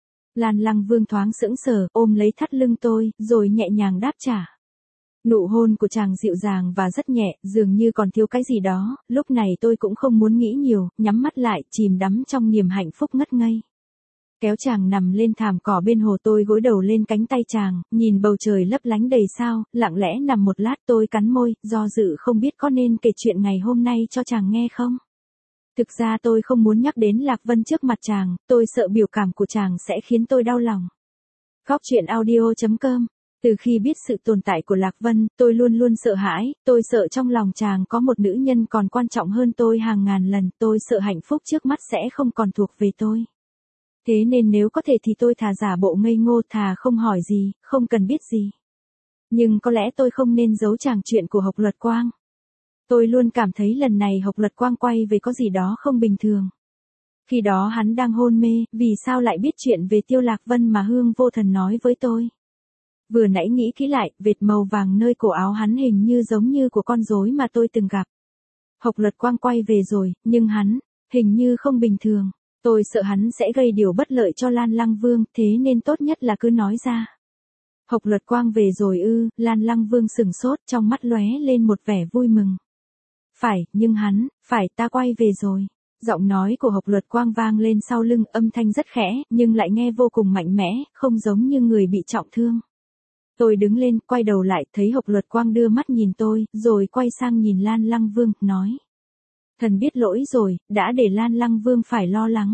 Lan Lăng Vương thoáng sững sờ, ôm lấy thắt lưng tôi, rồi nhẹ nhàng đáp trả. Nụ hôn của chàng dịu dàng và rất nhẹ, dường như còn thiếu cái gì đó, lúc này tôi cũng không muốn nghĩ nhiều, nhắm mắt lại, chìm đắm trong niềm hạnh phúc ngất ngây. Kéo chàng nằm lên thảm cỏ bên hồ tôi gối đầu lên cánh tay chàng, nhìn bầu trời lấp lánh đầy sao, lặng lẽ nằm một lát tôi cắn môi, do dự không biết có nên kể chuyện ngày hôm nay cho chàng nghe không. Thực ra tôi không muốn nhắc đến Lạc Vân trước mặt chàng, tôi sợ biểu cảm của chàng sẽ khiến tôi đau lòng. Góc truyện audio chấm com. Từ khi biết sự tồn tại của Lạc Vân, tôi luôn luôn sợ hãi, tôi sợ trong lòng chàng có một nữ nhân còn quan trọng hơn tôi hàng ngàn lần, tôi sợ hạnh phúc trước mắt sẽ không còn thuộc về tôi. Thế nên nếu có thể thì tôi thà giả bộ ngây ngô, thà không hỏi gì, không cần biết gì. Nhưng có lẽ tôi không nên giấu chàng chuyện của Hộc Luật Quang. Tôi luôn cảm thấy lần này Hộc Luật Quang quay về có gì đó không bình thường. Khi đó hắn đang hôn mê, vì sao lại biết chuyện về Tiêu Lạc Vân mà Hương Vô Thần nói với tôi. Vừa nãy nghĩ kỹ lại, vệt màu vàng nơi cổ áo hắn hình như giống như của con rối mà tôi từng gặp. Hộc Luật Quang quay về rồi, nhưng hắn, hình như không bình thường. Tôi sợ hắn sẽ gây điều bất lợi cho Lan Lăng Vương, thế nên tốt nhất là cứ nói ra. Hộc Luật Quang về rồi ư? Lan Lăng Vương sừng sốt, trong mắt lóe lên một vẻ vui mừng. Phải, nhưng hắn, phải, ta quay về rồi. Giọng nói của Hộc Luật Quang vang lên sau lưng, âm thanh rất khẽ, nhưng lại nghe vô cùng mạnh mẽ, không giống như người bị trọng thương. Tôi đứng lên, quay đầu lại, thấy Hộc Luật Quang đưa mắt nhìn tôi, rồi quay sang nhìn Lan Lăng Vương, nói. Thần biết lỗi rồi, đã để Lan Lăng Vương phải lo lắng.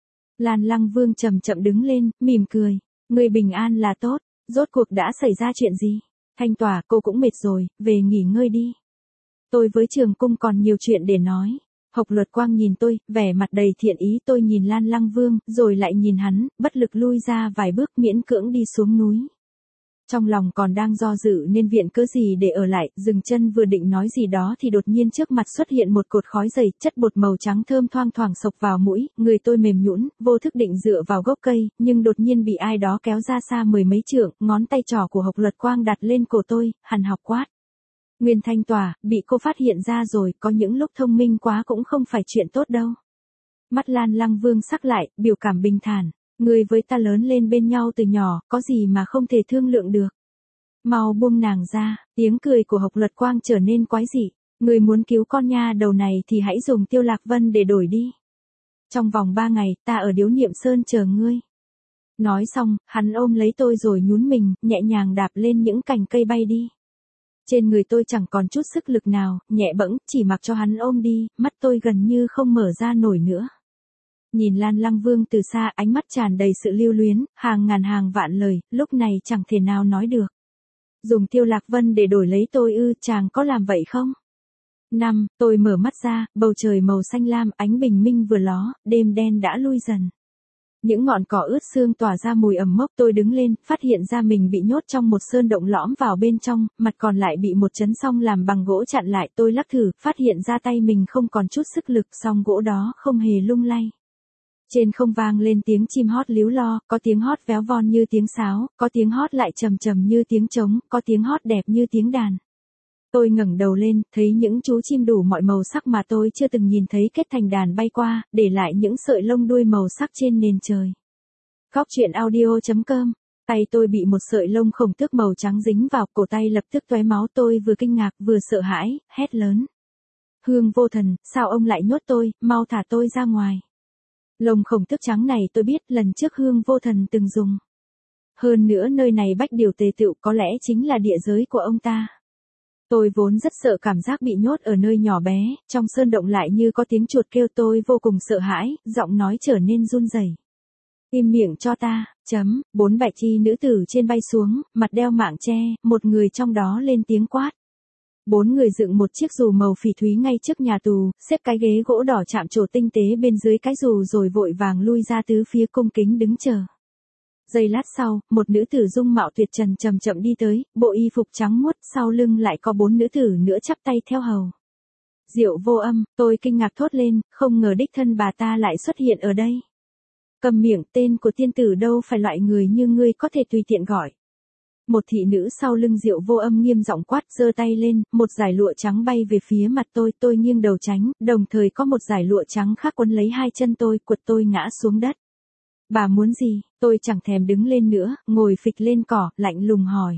Lan Lăng Vương chậm chậm đứng lên, mỉm cười. Người bình an là tốt, rốt cuộc đã xảy ra chuyện gì? Thanh Tỏa, cô cũng mệt rồi, về nghỉ ngơi đi. Tôi với Trường Cung còn nhiều chuyện để nói. Hộc Luật Quang nhìn tôi, vẻ mặt đầy thiện ý, tôi nhìn Lan Lăng Vương, rồi lại nhìn hắn, bất lực lui ra vài bước miễn cưỡng đi xuống núi. Trong lòng còn đang do dự nên viện cớ gì để ở lại, dừng chân vừa định nói gì đó thì đột nhiên trước mặt xuất hiện một cột khói dày, chất bột màu trắng thơm thoang thoảng xộc vào mũi, người tôi mềm nhũn, vô thức định dựa vào gốc cây, nhưng đột nhiên bị ai đó kéo ra xa mười mấy trượng, ngón tay trỏ của Hộc Luật Quang đặt lên cổ tôi, hằn học quát. Nguyên Thanh Tỏa, bị cô phát hiện ra rồi, có những lúc thông minh quá cũng không phải chuyện tốt đâu. Mắt Lan Lăng Vương sắc lại, biểu cảm bình thản. Người với ta lớn lên bên nhau từ nhỏ, có gì mà không thể thương lượng được. Mau buông nàng ra, tiếng cười của Hộc Luật Quang trở nên quái dị. Người muốn cứu con nha đầu này thì hãy dùng Tiêu Lạc Vân để đổi đi. Trong vòng ba ngày, ta ở Điếu Niệm Sơn chờ ngươi. Nói xong, hắn ôm lấy tôi rồi nhún mình, nhẹ nhàng đạp lên những cành cây bay đi. Trên người tôi chẳng còn chút sức lực nào, nhẹ bẫng, chỉ mặc cho hắn ôm đi, mắt tôi gần như không mở ra nổi nữa. Nhìn Lan Lăng Vương từ xa, ánh mắt tràn đầy sự lưu luyến, hàng ngàn hàng vạn lời, lúc này chẳng thể nào nói được. Dùng Tiêu Lạc Vân để đổi lấy tôi ư, chàng có làm vậy không? Năm, tôi mở mắt ra, bầu trời màu xanh lam, ánh bình minh vừa ló, đêm đen đã lui dần. Những ngọn cỏ ướt sương tỏa ra mùi ẩm mốc, tôi đứng lên, phát hiện ra mình bị nhốt trong một sơn động lõm vào bên trong, mặt còn lại bị một chấn song làm bằng gỗ chặn lại, tôi lắc thử, phát hiện ra tay mình không còn chút sức lực, song gỗ đó không hề lung lay. Trên không vang lên tiếng chim hót líu lo, có tiếng hót véo von như tiếng sáo, có tiếng hót lại trầm trầm như tiếng trống, có tiếng hót đẹp như tiếng đàn. Tôi ngẩng đầu lên, thấy những chú chim đủ mọi màu sắc mà tôi chưa từng nhìn thấy kết thành đàn bay qua, để lại những sợi lông đuôi màu sắc trên nền trời. Góc truyện audio chấm com. Tay tôi bị một sợi lông khổng tước màu trắng dính vào, cổ tay lập tức tóe máu, tôi vừa kinh ngạc vừa sợ hãi, hét lớn. Hương Vô Thần, sao ông lại nhốt tôi, mau thả tôi ra ngoài. Lông khổng tước trắng này tôi biết, lần trước Hương Vô Thần từng dùng. Hơn nữa nơi này bách điều tề tựu, có lẽ chính là địa giới của ông ta. Tôi vốn rất sợ cảm giác bị nhốt ở nơi nhỏ bé, trong sơn động lại như có tiếng chuột kêu, tôi vô cùng sợ hãi, giọng nói trở nên run rẩy. Im miệng cho ta, chấm, bốn bạch chi nữ tử trên bay xuống, mặt đeo mạng che, một người trong đó lên tiếng quát. Bốn người dựng một chiếc dù màu phỉ thúy ngay trước nhà tù, xếp cái ghế gỗ đỏ chạm trổ tinh tế bên dưới cái dù rồi vội vàng lui ra tứ phía cung kính đứng chờ. Giây lát sau, một nữ tử dung mạo tuyệt trần chậm chậm đi tới, bộ y phục trắng muốt, sau lưng lại có bốn nữ tử nữa chắp tay theo hầu. Diệu Vô Âm, tôi kinh ngạc thốt lên, không ngờ đích thân bà ta lại xuất hiện ở đây. Cầm miệng, tên của tiên tử đâu phải loại người như ngươi có thể tùy tiện gọi. Một thị nữ sau lưng Diệu Vô Âm nghiêm giọng quát, giơ tay lên, một dải lụa trắng bay về phía mặt tôi, tôi nghiêng đầu tránh, đồng thời có một dải lụa trắng khác quấn lấy hai chân tôi, quật tôi ngã xuống đất. Bà muốn gì? Tôi chẳng thèm đứng lên nữa, ngồi phịch lên cỏ, lạnh lùng hỏi.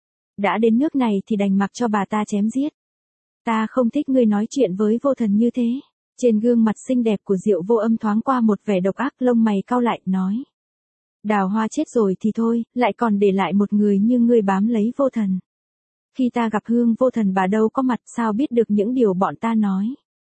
Đã đến nước này thì đành mặc cho bà ta chém giết. Ta không thích ngươi nói chuyện với Vô Thần như thế. Trên gương mặt xinh đẹp của Diệu Vô Âm thoáng qua một vẻ độc ác, lông mày cau lại, nói. Đào Hoa chết rồi thì thôi, lại còn để lại một người như ngươi bám lấy Vô Thần. Khi ta gặp Hương Vô Thần bà đâu có mặt, sao biết được những điều bọn ta nói.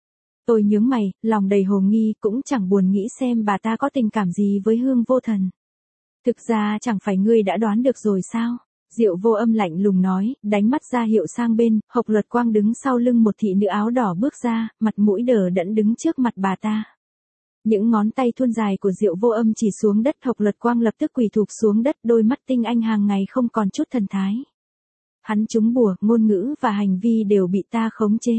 Tôi nhướng mày, lòng đầy hồ nghi, cũng chẳng buồn nghĩ xem bà ta có tình cảm gì với Hương Vô Thần. Thực ra chẳng phải ngươi đã đoán được rồi sao? Diệu Vô Âm lạnh lùng nói, đánh mắt ra hiệu sang bên, Hộc Luật Quang đứng sau lưng một thị nữ áo đỏ bước ra, mặt mũi đờ đẫn đứng trước mặt bà ta. Những ngón tay thon dài của Diệu Vô Âm chỉ xuống đất, Hộc Luật Quang lập tức quỳ thụp xuống đất, đôi mắt tinh anh hàng ngày không còn chút thần thái. Hắn trúng bùa, ngôn ngữ và hành vi đều bị ta khống chế.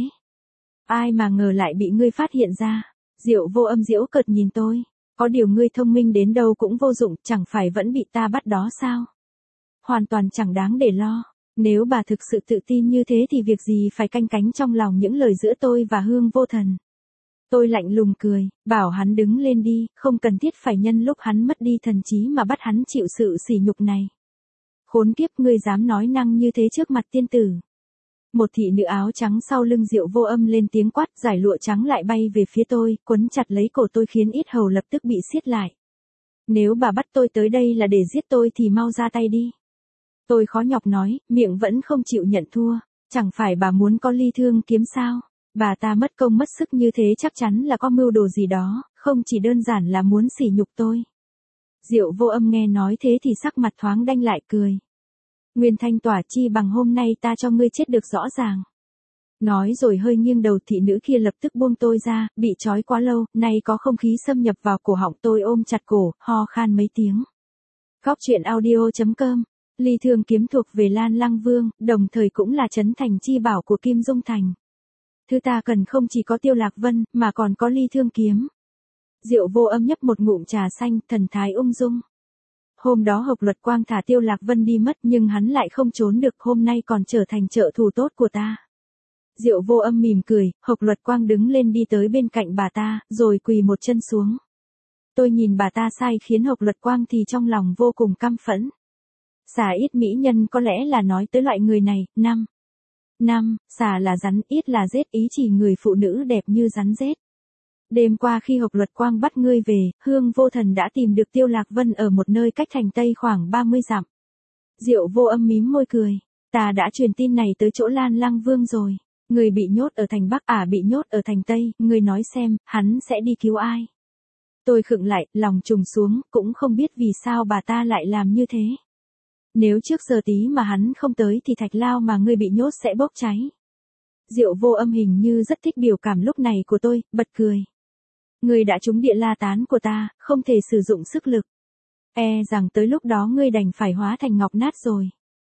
Ai mà ngờ lại bị ngươi phát hiện ra. Diệu Vô Âm giễu cợt nhìn tôi. Có điều ngươi thông minh đến đâu cũng vô dụng, chẳng phải vẫn bị ta bắt đó sao? Hoàn toàn chẳng đáng để lo. Nếu bà thực sự tự tin như thế thì việc gì phải canh cánh trong lòng những lời giữa tôi và Hương Vô Thần. Tôi lạnh lùng cười, bảo hắn đứng lên đi, không cần thiết phải nhân lúc hắn mất đi thần trí mà bắt hắn chịu sự sỉ nhục này. Khốn kiếp, ngươi dám nói năng như thế trước mặt tiên tử. Một thị nữ áo trắng sau lưng Diệu Vô Âm lên tiếng quát, giải lụa trắng lại bay về phía tôi, quấn chặt lấy cổ tôi khiến yết hầu lập tức bị siết lại. Nếu bà bắt tôi tới đây là để giết tôi thì mau ra tay đi. Tôi khó nhọc nói, miệng vẫn không chịu nhận thua, chẳng phải bà muốn có ly thương kiếm sao? Bà ta mất công mất sức như thế chắc chắn là có mưu đồ gì đó, không chỉ đơn giản là muốn sỉ nhục tôi. Diệu Vô Âm nghe nói thế thì sắc mặt thoáng đanh lại cười. Nguyên Thanh tỏa chi bằng hôm nay ta cho ngươi chết được rõ ràng. Nói rồi hơi nghiêng đầu, thị nữ kia lập tức buông tôi ra, bị trói quá lâu, nay có không khí xâm nhập vào cổ họng, tôi ôm chặt cổ, ho khan mấy tiếng. Góc truyện audio chấm com. Ly thương kiếm thuộc về Lan Lăng Vương, đồng thời cũng là trấn thành chi bảo của Kim Dung Thành. Thứ ta cần không chỉ có Tiêu Lạc Vân, mà còn có ly thương kiếm. Diệu Vô Âm nhấp một ngụm trà xanh, thần thái ung dung. Hôm đó Hộc Luật Quang thả Tiêu Lạc Vân đi mất nhưng hắn lại không trốn được, hôm nay còn trở thành trợ thủ tốt của ta. Diệu Vô Âm mỉm cười, Hộc Luật Quang đứng lên đi tới bên cạnh bà ta, rồi quỳ một chân xuống. Tôi nhìn bà ta sai khiến Hộc Luật Quang thì trong lòng vô cùng căm phẫn. Xà ít mỹ nhân có lẽ là nói tới loại người này. Năm. Năm, xà là rắn, ít là rết, ý chỉ người phụ nữ đẹp như rắn rết. Đêm qua khi Hộc Luật Quang bắt ngươi về, Hương Vô Thần đã tìm được Tiêu Lạc Vân ở một nơi cách thành Tây khoảng ba mươi dặm. Diệu Vô Âm mím môi cười, ta đã truyền tin này tới chỗ Lan Lăng Vương rồi. Người bị nhốt ở thành Bắc, à bị nhốt ở thành Tây, người nói xem, hắn sẽ đi cứu ai? Tôi khựng lại, lòng trùng xuống, cũng không biết vì sao bà ta lại làm như thế. Nếu trước giờ tí mà hắn không tới thì thạch lao mà ngươi bị nhốt sẽ bốc cháy. Diệu Vô Âm hình như rất thích biểu cảm lúc này của tôi, bật cười. Ngươi đã trúng địa la tán của ta, không thể sử dụng sức lực. E rằng tới lúc đó ngươi đành phải hóa thành ngọc nát rồi.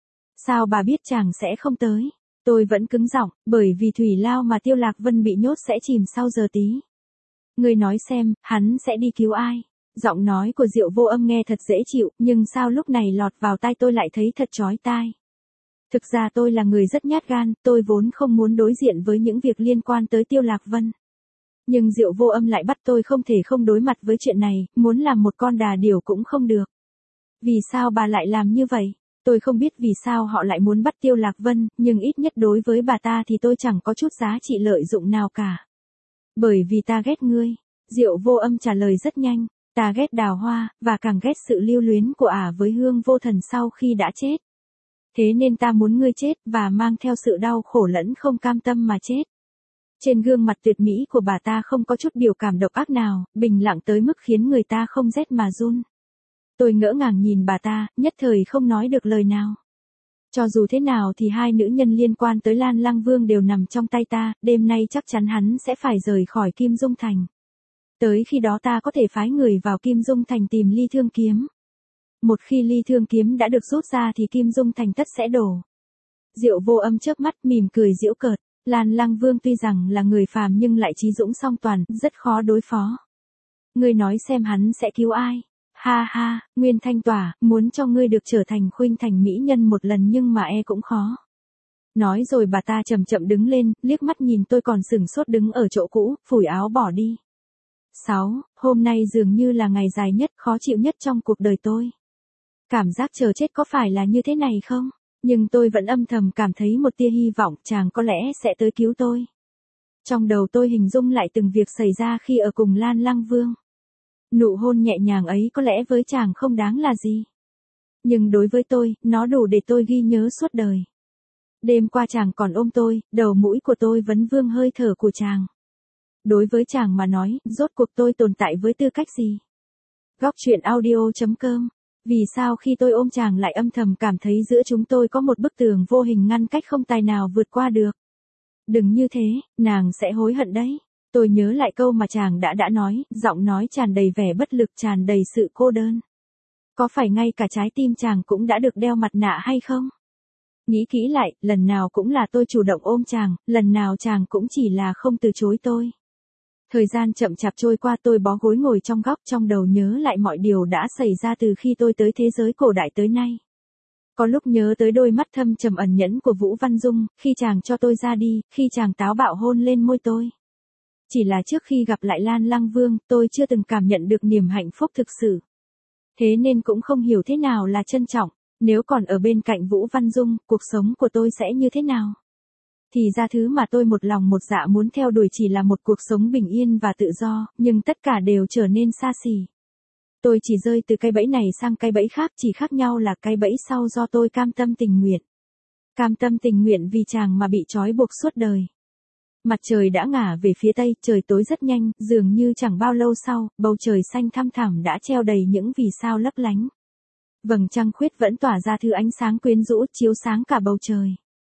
Sao bà biết chàng sẽ không tới? Tôi vẫn cứng giọng, bởi vì thủy lao mà Tiêu Lạc Vân bị nhốt sẽ chìm sau giờ tí. Ngươi nói xem, hắn sẽ đi cứu ai? Giọng nói của Diệu Vô Âm nghe thật dễ chịu, nhưng sao lúc này lọt vào tai tôi lại thấy thật chói tai. Thực ra tôi là người rất nhát gan, tôi vốn không muốn đối diện với những việc liên quan tới Tiêu Lạc Vân. Nhưng Diệu Vô Âm lại bắt tôi không thể không đối mặt với chuyện này, muốn làm một con đà điểu cũng không được. Vì sao bà lại làm như vậy? Tôi không biết vì sao họ lại muốn bắt Tiêu Lạc Vân, nhưng ít nhất đối với bà ta thì tôi chẳng có chút giá trị lợi dụng nào cả. Bởi vì ta ghét ngươi. Diệu Vô Âm trả lời rất nhanh. Ta ghét Đào Hoa, và càng ghét sự lưu luyến của ả với Hương Vô Thần sau khi đã chết. Thế nên ta muốn ngươi chết, và mang theo sự đau khổ lẫn không cam tâm mà chết. Trên gương mặt tuyệt mỹ của bà ta không có chút biểu cảm độc ác nào, bình lặng tới mức khiến người ta không rét mà run. Tôi ngỡ ngàng nhìn bà ta, nhất thời không nói được lời nào. Cho dù thế nào thì hai nữ nhân liên quan tới Lan Lăng Vương đều nằm trong tay ta, đêm nay chắc chắn hắn sẽ phải rời khỏi Kim Dung Thành. Tới khi đó ta có thể phái người vào Kim Dung Thành tìm Ly Thương Kiếm. Một khi Ly Thương Kiếm đã được rút ra thì Kim Dung Thành tất sẽ đổ. Diệu Vô Âm chớp mắt mỉm cười giễu cợt. Lan Lăng Vương tuy rằng là người phàm nhưng lại trí dũng song toàn, rất khó đối phó. Ngươi nói xem hắn sẽ cứu ai? Ha ha, Nguyên Thanh Tỏa, muốn cho ngươi được trở thành khuynh thành mỹ nhân một lần nhưng mà e cũng khó. Nói rồi bà ta chậm chậm đứng lên, liếc mắt nhìn tôi còn sừng sốt đứng ở chỗ cũ, phủi áo bỏ đi. sáu. Hôm nay dường như là ngày dài nhất, khó chịu nhất trong cuộc đời tôi. Cảm giác chờ chết có phải là như thế này không? Nhưng tôi vẫn âm thầm cảm thấy một tia hy vọng chàng có lẽ sẽ tới cứu tôi. Trong đầu tôi hình dung lại từng việc xảy ra khi ở cùng Lan Lăng Vương. Nụ hôn nhẹ nhàng ấy có lẽ với chàng không đáng là gì. Nhưng đối với tôi, nó đủ để tôi ghi nhớ suốt đời. Đêm qua chàng còn ôm tôi, đầu mũi của tôi vẫn vương hơi thở của chàng. Đối với chàng mà nói, rốt cuộc tôi tồn tại với tư cách gì? Góc truyện audio chấm com. Vì sao khi tôi ôm chàng lại âm thầm cảm thấy giữa chúng tôi có một bức tường vô hình ngăn cách không tài nào vượt qua được? Đừng như thế, nàng sẽ hối hận đấy. Tôi nhớ lại câu mà chàng đã đã nói, giọng nói tràn đầy vẻ bất lực, tràn đầy sự cô đơn. Có phải ngay cả trái tim chàng cũng đã được đeo mặt nạ hay không? Nghĩ kỹ lại, lần nào cũng là tôi chủ động ôm chàng, lần nào chàng cũng chỉ là không từ chối tôi. Thời gian chậm chạp trôi qua, tôi bó gối ngồi trong góc, trong đầu nhớ lại mọi điều đã xảy ra từ khi tôi tới thế giới cổ đại tới nay. Có lúc nhớ tới đôi mắt thâm trầm ẩn nhẫn của Vũ Văn Dung, khi chàng cho tôi ra đi, khi chàng táo bạo hôn lên môi tôi. Chỉ là trước khi gặp lại Lan Lăng Vương, tôi chưa từng cảm nhận được niềm hạnh phúc thực sự. Thế nên cũng không hiểu thế nào là trân trọng, nếu còn ở bên cạnh Vũ Văn Dung, cuộc sống của tôi sẽ như thế nào? Thì ra thứ mà tôi một lòng một dạ muốn theo đuổi chỉ là một cuộc sống bình yên và tự do, nhưng tất cả đều trở nên xa xỉ. Tôi chỉ rơi từ cái bẫy này sang cái bẫy khác, chỉ khác nhau là cái bẫy sau do tôi cam tâm tình nguyện. Cam tâm tình nguyện vì chàng mà bị trói buộc suốt đời. Mặt trời đã ngả về phía tây, trời tối rất nhanh, dường như chẳng bao lâu sau, bầu trời xanh thăm thẳm đã treo đầy những vì sao lấp lánh. Vầng trăng khuyết vẫn tỏa ra thứ ánh sáng quyến rũ, chiếu sáng cả bầu trời.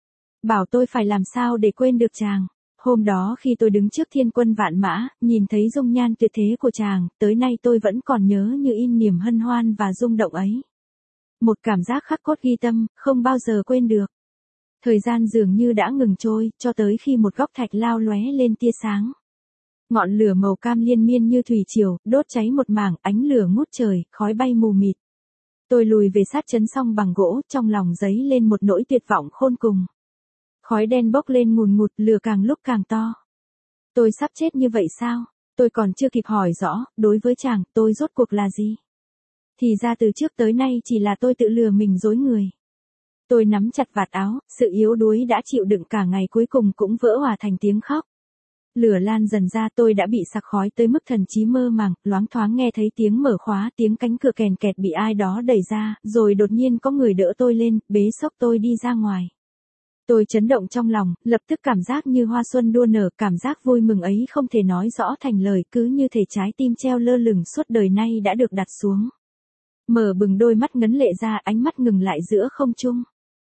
Bảo tôi phải làm sao để quên được chàng. Hôm đó khi tôi đứng trước thiên quân vạn mã, nhìn thấy dung nhan tuyệt thế của chàng, tới nay tôi vẫn còn nhớ như in niềm hân hoan và rung động ấy. Một cảm giác khắc cốt ghi tâm, không bao giờ quên được. Thời gian dường như đã ngừng trôi, cho tới khi một góc thạch lao lóe lên tia sáng. Ngọn lửa màu cam liên miên như thủy triều, đốt cháy một mảng, ánh lửa ngút trời, khói bay mù mịt. Tôi lùi về sát chấn song bằng gỗ, trong lòng dấy lên một nỗi tuyệt vọng khôn cùng. Khói đen bốc lên ngùn ngụt, lửa càng lúc càng to. Tôi sắp chết như vậy sao? Tôi còn chưa kịp hỏi rõ, đối với chàng, tôi rốt cuộc là gì? Thì ra từ trước tới nay chỉ là tôi tự lừa mình dối người. Tôi nắm chặt vạt áo, sự yếu đuối đã chịu đựng cả ngày cuối cùng cũng vỡ hòa thành tiếng khóc. Lửa lan dần ra, tôi đã bị sặc khói tới mức thần trí mơ màng, loáng thoáng nghe thấy tiếng mở khóa, tiếng cánh cửa kèn kẹt bị ai đó đẩy ra, rồi đột nhiên có người đỡ tôi lên, bế xốc tôi đi ra ngoài. Tôi chấn động trong lòng, lập tức cảm giác như hoa xuân đua nở, cảm giác vui mừng ấy không thể nói rõ thành lời, cứ như thể trái tim treo lơ lửng suốt đời nay đã được đặt xuống. Mở bừng đôi mắt ngấn lệ ra, ánh mắt ngừng lại giữa không trung.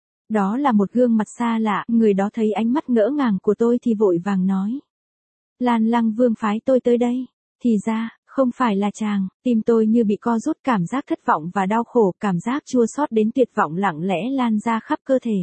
Đó là một gương mặt xa lạ, người đó thấy ánh mắt ngỡ ngàng của tôi thì vội vàng nói. Lan Lăng Vương phái tôi tới đây. Thì ra, không phải là chàng. Tim tôi như bị co rút, cảm giác thất vọng và đau khổ, cảm giác chua xót đến tuyệt vọng lặng lẽ lan ra khắp cơ thể.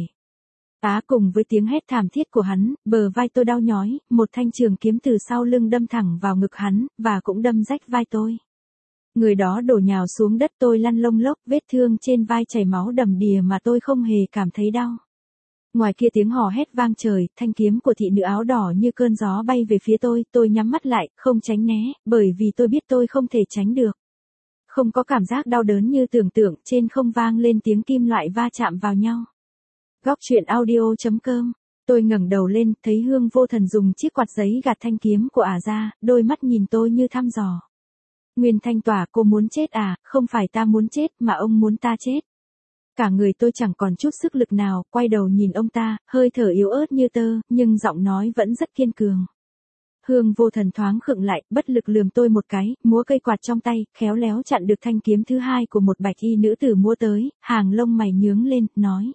Á cùng với tiếng hét thảm thiết của hắn, bờ vai tôi đau nhói, một thanh trường kiếm từ sau lưng đâm thẳng vào ngực hắn, và cũng đâm rách vai tôi. Người đó đổ nhào xuống đất, tôi lăn lông lốc, vết thương trên vai chảy máu đầm đìa mà tôi không hề cảm thấy đau. Ngoài kia tiếng hò hét vang trời, thanh kiếm của thị nữ áo đỏ như cơn gió bay về phía tôi, tôi nhắm mắt lại, không tránh né, bởi vì tôi biết tôi không thể tránh được. Không có cảm giác đau đớn như tưởng tượng, trên không vang lên tiếng kim loại va chạm vào nhau. Góc truyện audio chấm com. Tôi ngẩng đầu lên, thấy Hương Vô Thần dùng chiếc quạt giấy gạt thanh kiếm của ả ra, đôi mắt nhìn tôi như thăm dò. Nguyên Thanh Tỏa, cô muốn chết à? Không phải ta muốn chết, mà ông muốn ta chết. Cả người tôi chẳng còn chút sức lực nào, quay đầu nhìn ông ta, hơi thở yếu ớt như tơ, nhưng giọng nói vẫn rất kiên cường. Hương Vô Thần thoáng khựng lại, bất lực lườm tôi một cái, múa cây quạt trong tay, khéo léo chặn được thanh kiếm thứ hai của một bạch y nữ tử múa tới, hàng lông mày nhướng lên, nói.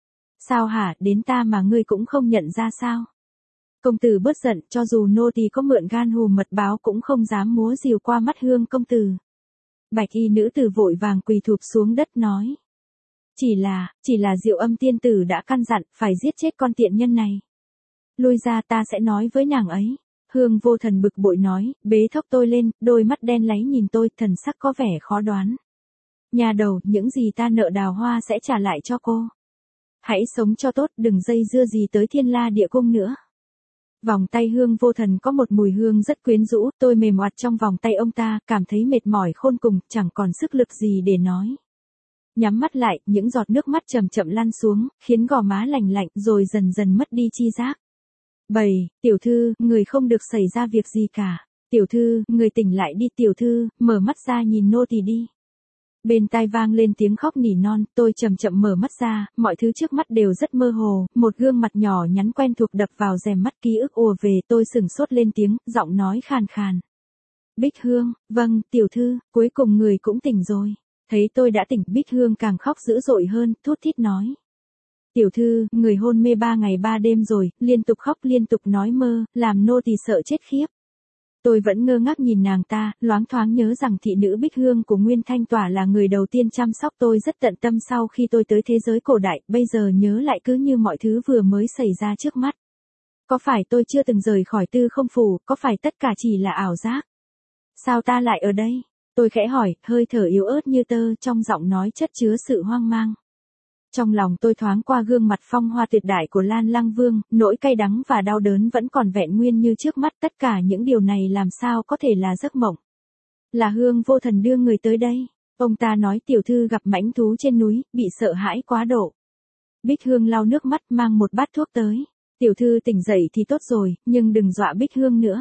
Sao hả, đến ta mà ngươi cũng không nhận ra sao? Công tử bớt giận, cho dù nô tỳ có mượn gan hùm mật báo cũng không dám múa rìu qua mắt Hương công tử. Bạch y nữ tử vội vàng quỳ thụp xuống đất nói. Chỉ là, chỉ là Diệu Âm tiên tử đã căn dặn, phải giết chết con tiện nhân này. Lui ra, ta sẽ nói với nàng ấy. Hương Vô Thần bực bội nói, bế thốc tôi lên, đôi mắt đen láy nhìn tôi, thần sắc có vẻ khó đoán. Nhà đầu, những gì ta nợ Đào Hoa sẽ trả lại cho cô. Hãy sống cho tốt, đừng dây dưa gì tới Thiên La Địa Cung nữa. Vòng tay Hương Vô Thần có một mùi hương rất quyến rũ, tôi mềm oặt trong vòng tay ông ta, cảm thấy mệt mỏi khôn cùng, chẳng còn sức lực gì để nói. Nhắm mắt lại, những giọt nước mắt chậm chậm lăn xuống, khiến gò má lạnh lạnh, rồi dần dần mất đi chi giác. Bầy, tiểu thư, người không được xảy ra việc gì cả. Tiểu thư, người tỉnh lại đi, tiểu thư, mở mắt ra nhìn nô tỳ đi. Bên tai vang lên tiếng khóc nỉ non, tôi chậm chậm mở mắt ra, mọi thứ trước mắt đều rất mơ hồ, một gương mặt nhỏ nhắn quen thuộc đập vào rèm mắt, ký ức ùa về, tôi sửng sốt lên tiếng, giọng nói khàn khàn. Bích Hương, vâng, tiểu thư, cuối cùng người cũng tỉnh rồi. Thấy tôi đã tỉnh, Bích Hương càng khóc dữ dội hơn, thút thít nói. Tiểu thư, người hôn mê ba ngày ba đêm rồi, liên tục khóc liên tục nói mơ, làm nô tỳ sợ chết khiếp. Tôi vẫn ngơ ngác nhìn nàng ta, loáng thoáng nhớ rằng thị nữ Bích Hương của Nguyên Thanh Tỏa là người đầu tiên chăm sóc tôi rất tận tâm sau khi tôi tới thế giới cổ đại, bây giờ nhớ lại cứ như mọi thứ vừa mới xảy ra trước mắt. Có phải tôi chưa từng rời khỏi Tư Không Phủ, có phải tất cả chỉ là ảo giác? Sao ta lại ở đây? Tôi khẽ hỏi, hơi thở yếu ớt như tơ, trong giọng nói chất chứa sự hoang mang. Trong lòng tôi thoáng qua gương mặt phong hoa tuyệt đại của Lan Lăng Vương, nỗi cay đắng và đau đớn vẫn còn vẹn nguyên như trước mắt, tất cả những điều này làm sao có thể là giấc mộng. Là Hương Vô Thần đưa người tới đây. Ông ta nói tiểu thư gặp mãnh thú trên núi, bị sợ hãi quá độ. Bích Hương lau nước mắt mang một bát thuốc tới. Tiểu thư tỉnh dậy thì tốt rồi, nhưng đừng dọa Bích Hương nữa.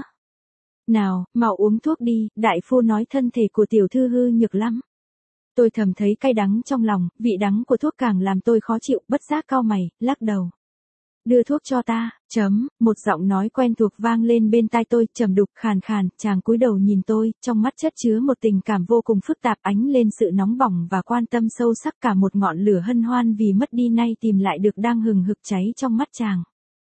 Nào, mau uống thuốc đi, đại phu nói thân thể của tiểu thư hư nhược lắm. Tôi thầm thấy cay đắng trong lòng, vị đắng của thuốc càng làm tôi khó chịu, bất giác cau mày, lắc đầu. Đưa thuốc cho ta, chấm, một giọng nói quen thuộc vang lên bên tai tôi, trầm đục, khàn khàn, chàng cúi đầu nhìn tôi, trong mắt chất chứa một tình cảm vô cùng phức tạp, ánh lên sự nóng bỏng và quan tâm sâu sắc, cả một ngọn lửa hân hoan vì mất đi nay tìm lại được đang hừng hực cháy trong mắt chàng.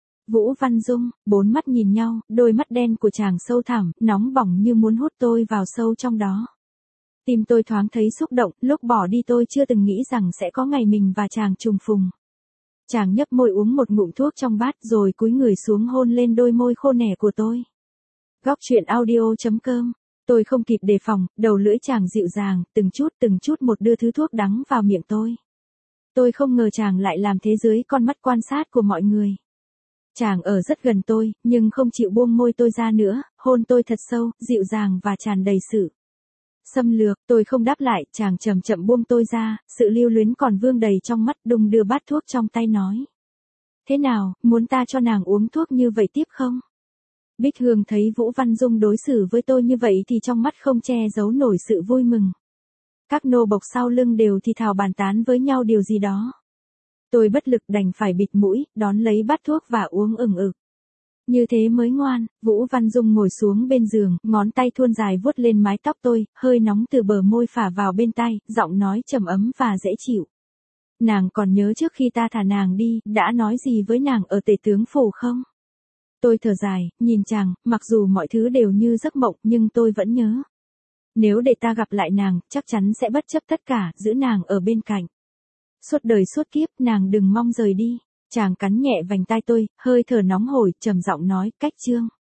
Vũ Văn Dung, bốn mắt nhìn nhau, đôi mắt đen của chàng sâu thẳm, nóng bỏng như muốn hút tôi vào sâu trong đó. Tim tôi thoáng thấy xúc động, lúc bỏ đi tôi chưa từng nghĩ rằng sẽ có ngày mình và chàng trùng phùng. Chàng nhấp môi uống một ngụm thuốc trong bát rồi cúi người xuống hôn lên đôi môi khô nẻ của tôi. Góc truyện audio chấm com. Tôi không kịp đề phòng, đầu lưỡi chàng dịu dàng, từng chút từng chút một đưa thứ thuốc đắng vào miệng tôi. Tôi không ngờ chàng lại làm thế dưới con mắt quan sát của mọi người. Chàng ở rất gần tôi, nhưng không chịu buông môi tôi ra nữa, hôn tôi thật sâu, dịu dàng và tràn đầy sự xâm lược. Tôi không đáp lại, chàng chậm chậm buông tôi ra, sự lưu luyến còn vương đầy trong mắt, đung đưa bát thuốc trong tay nói. Thế nào, muốn ta cho nàng uống thuốc như vậy tiếp không? Bích Hương thấy Vũ Văn Dung đối xử với tôi như vậy thì trong mắt không che giấu nổi sự vui mừng. Các nô bộc sau lưng đều thì thào bàn tán với nhau điều gì đó. Tôi bất lực đành phải bịt mũi, đón lấy bát thuốc và uống ừng ực. Như thế mới ngoan. Vũ Văn Dung ngồi xuống bên giường, ngón tay thuôn dài vuốt lên mái tóc tôi, hơi nóng từ bờ môi phả vào bên tai, giọng nói trầm ấm và dễ chịu. Nàng còn nhớ trước khi ta thả nàng đi, đã nói gì với nàng ở Tể tướng phủ không? Tôi thở dài, nhìn chàng, mặc dù mọi thứ đều như giấc mộng, nhưng tôi vẫn nhớ. Nếu để ta gặp lại nàng, chắc chắn sẽ bất chấp tất cả, giữ nàng ở bên cạnh. Suốt đời suốt kiếp, nàng đừng mong rời đi. Chàng cắn nhẹ vành tai tôi, hơi thở nóng hổi, trầm giọng nói, Cách Trương.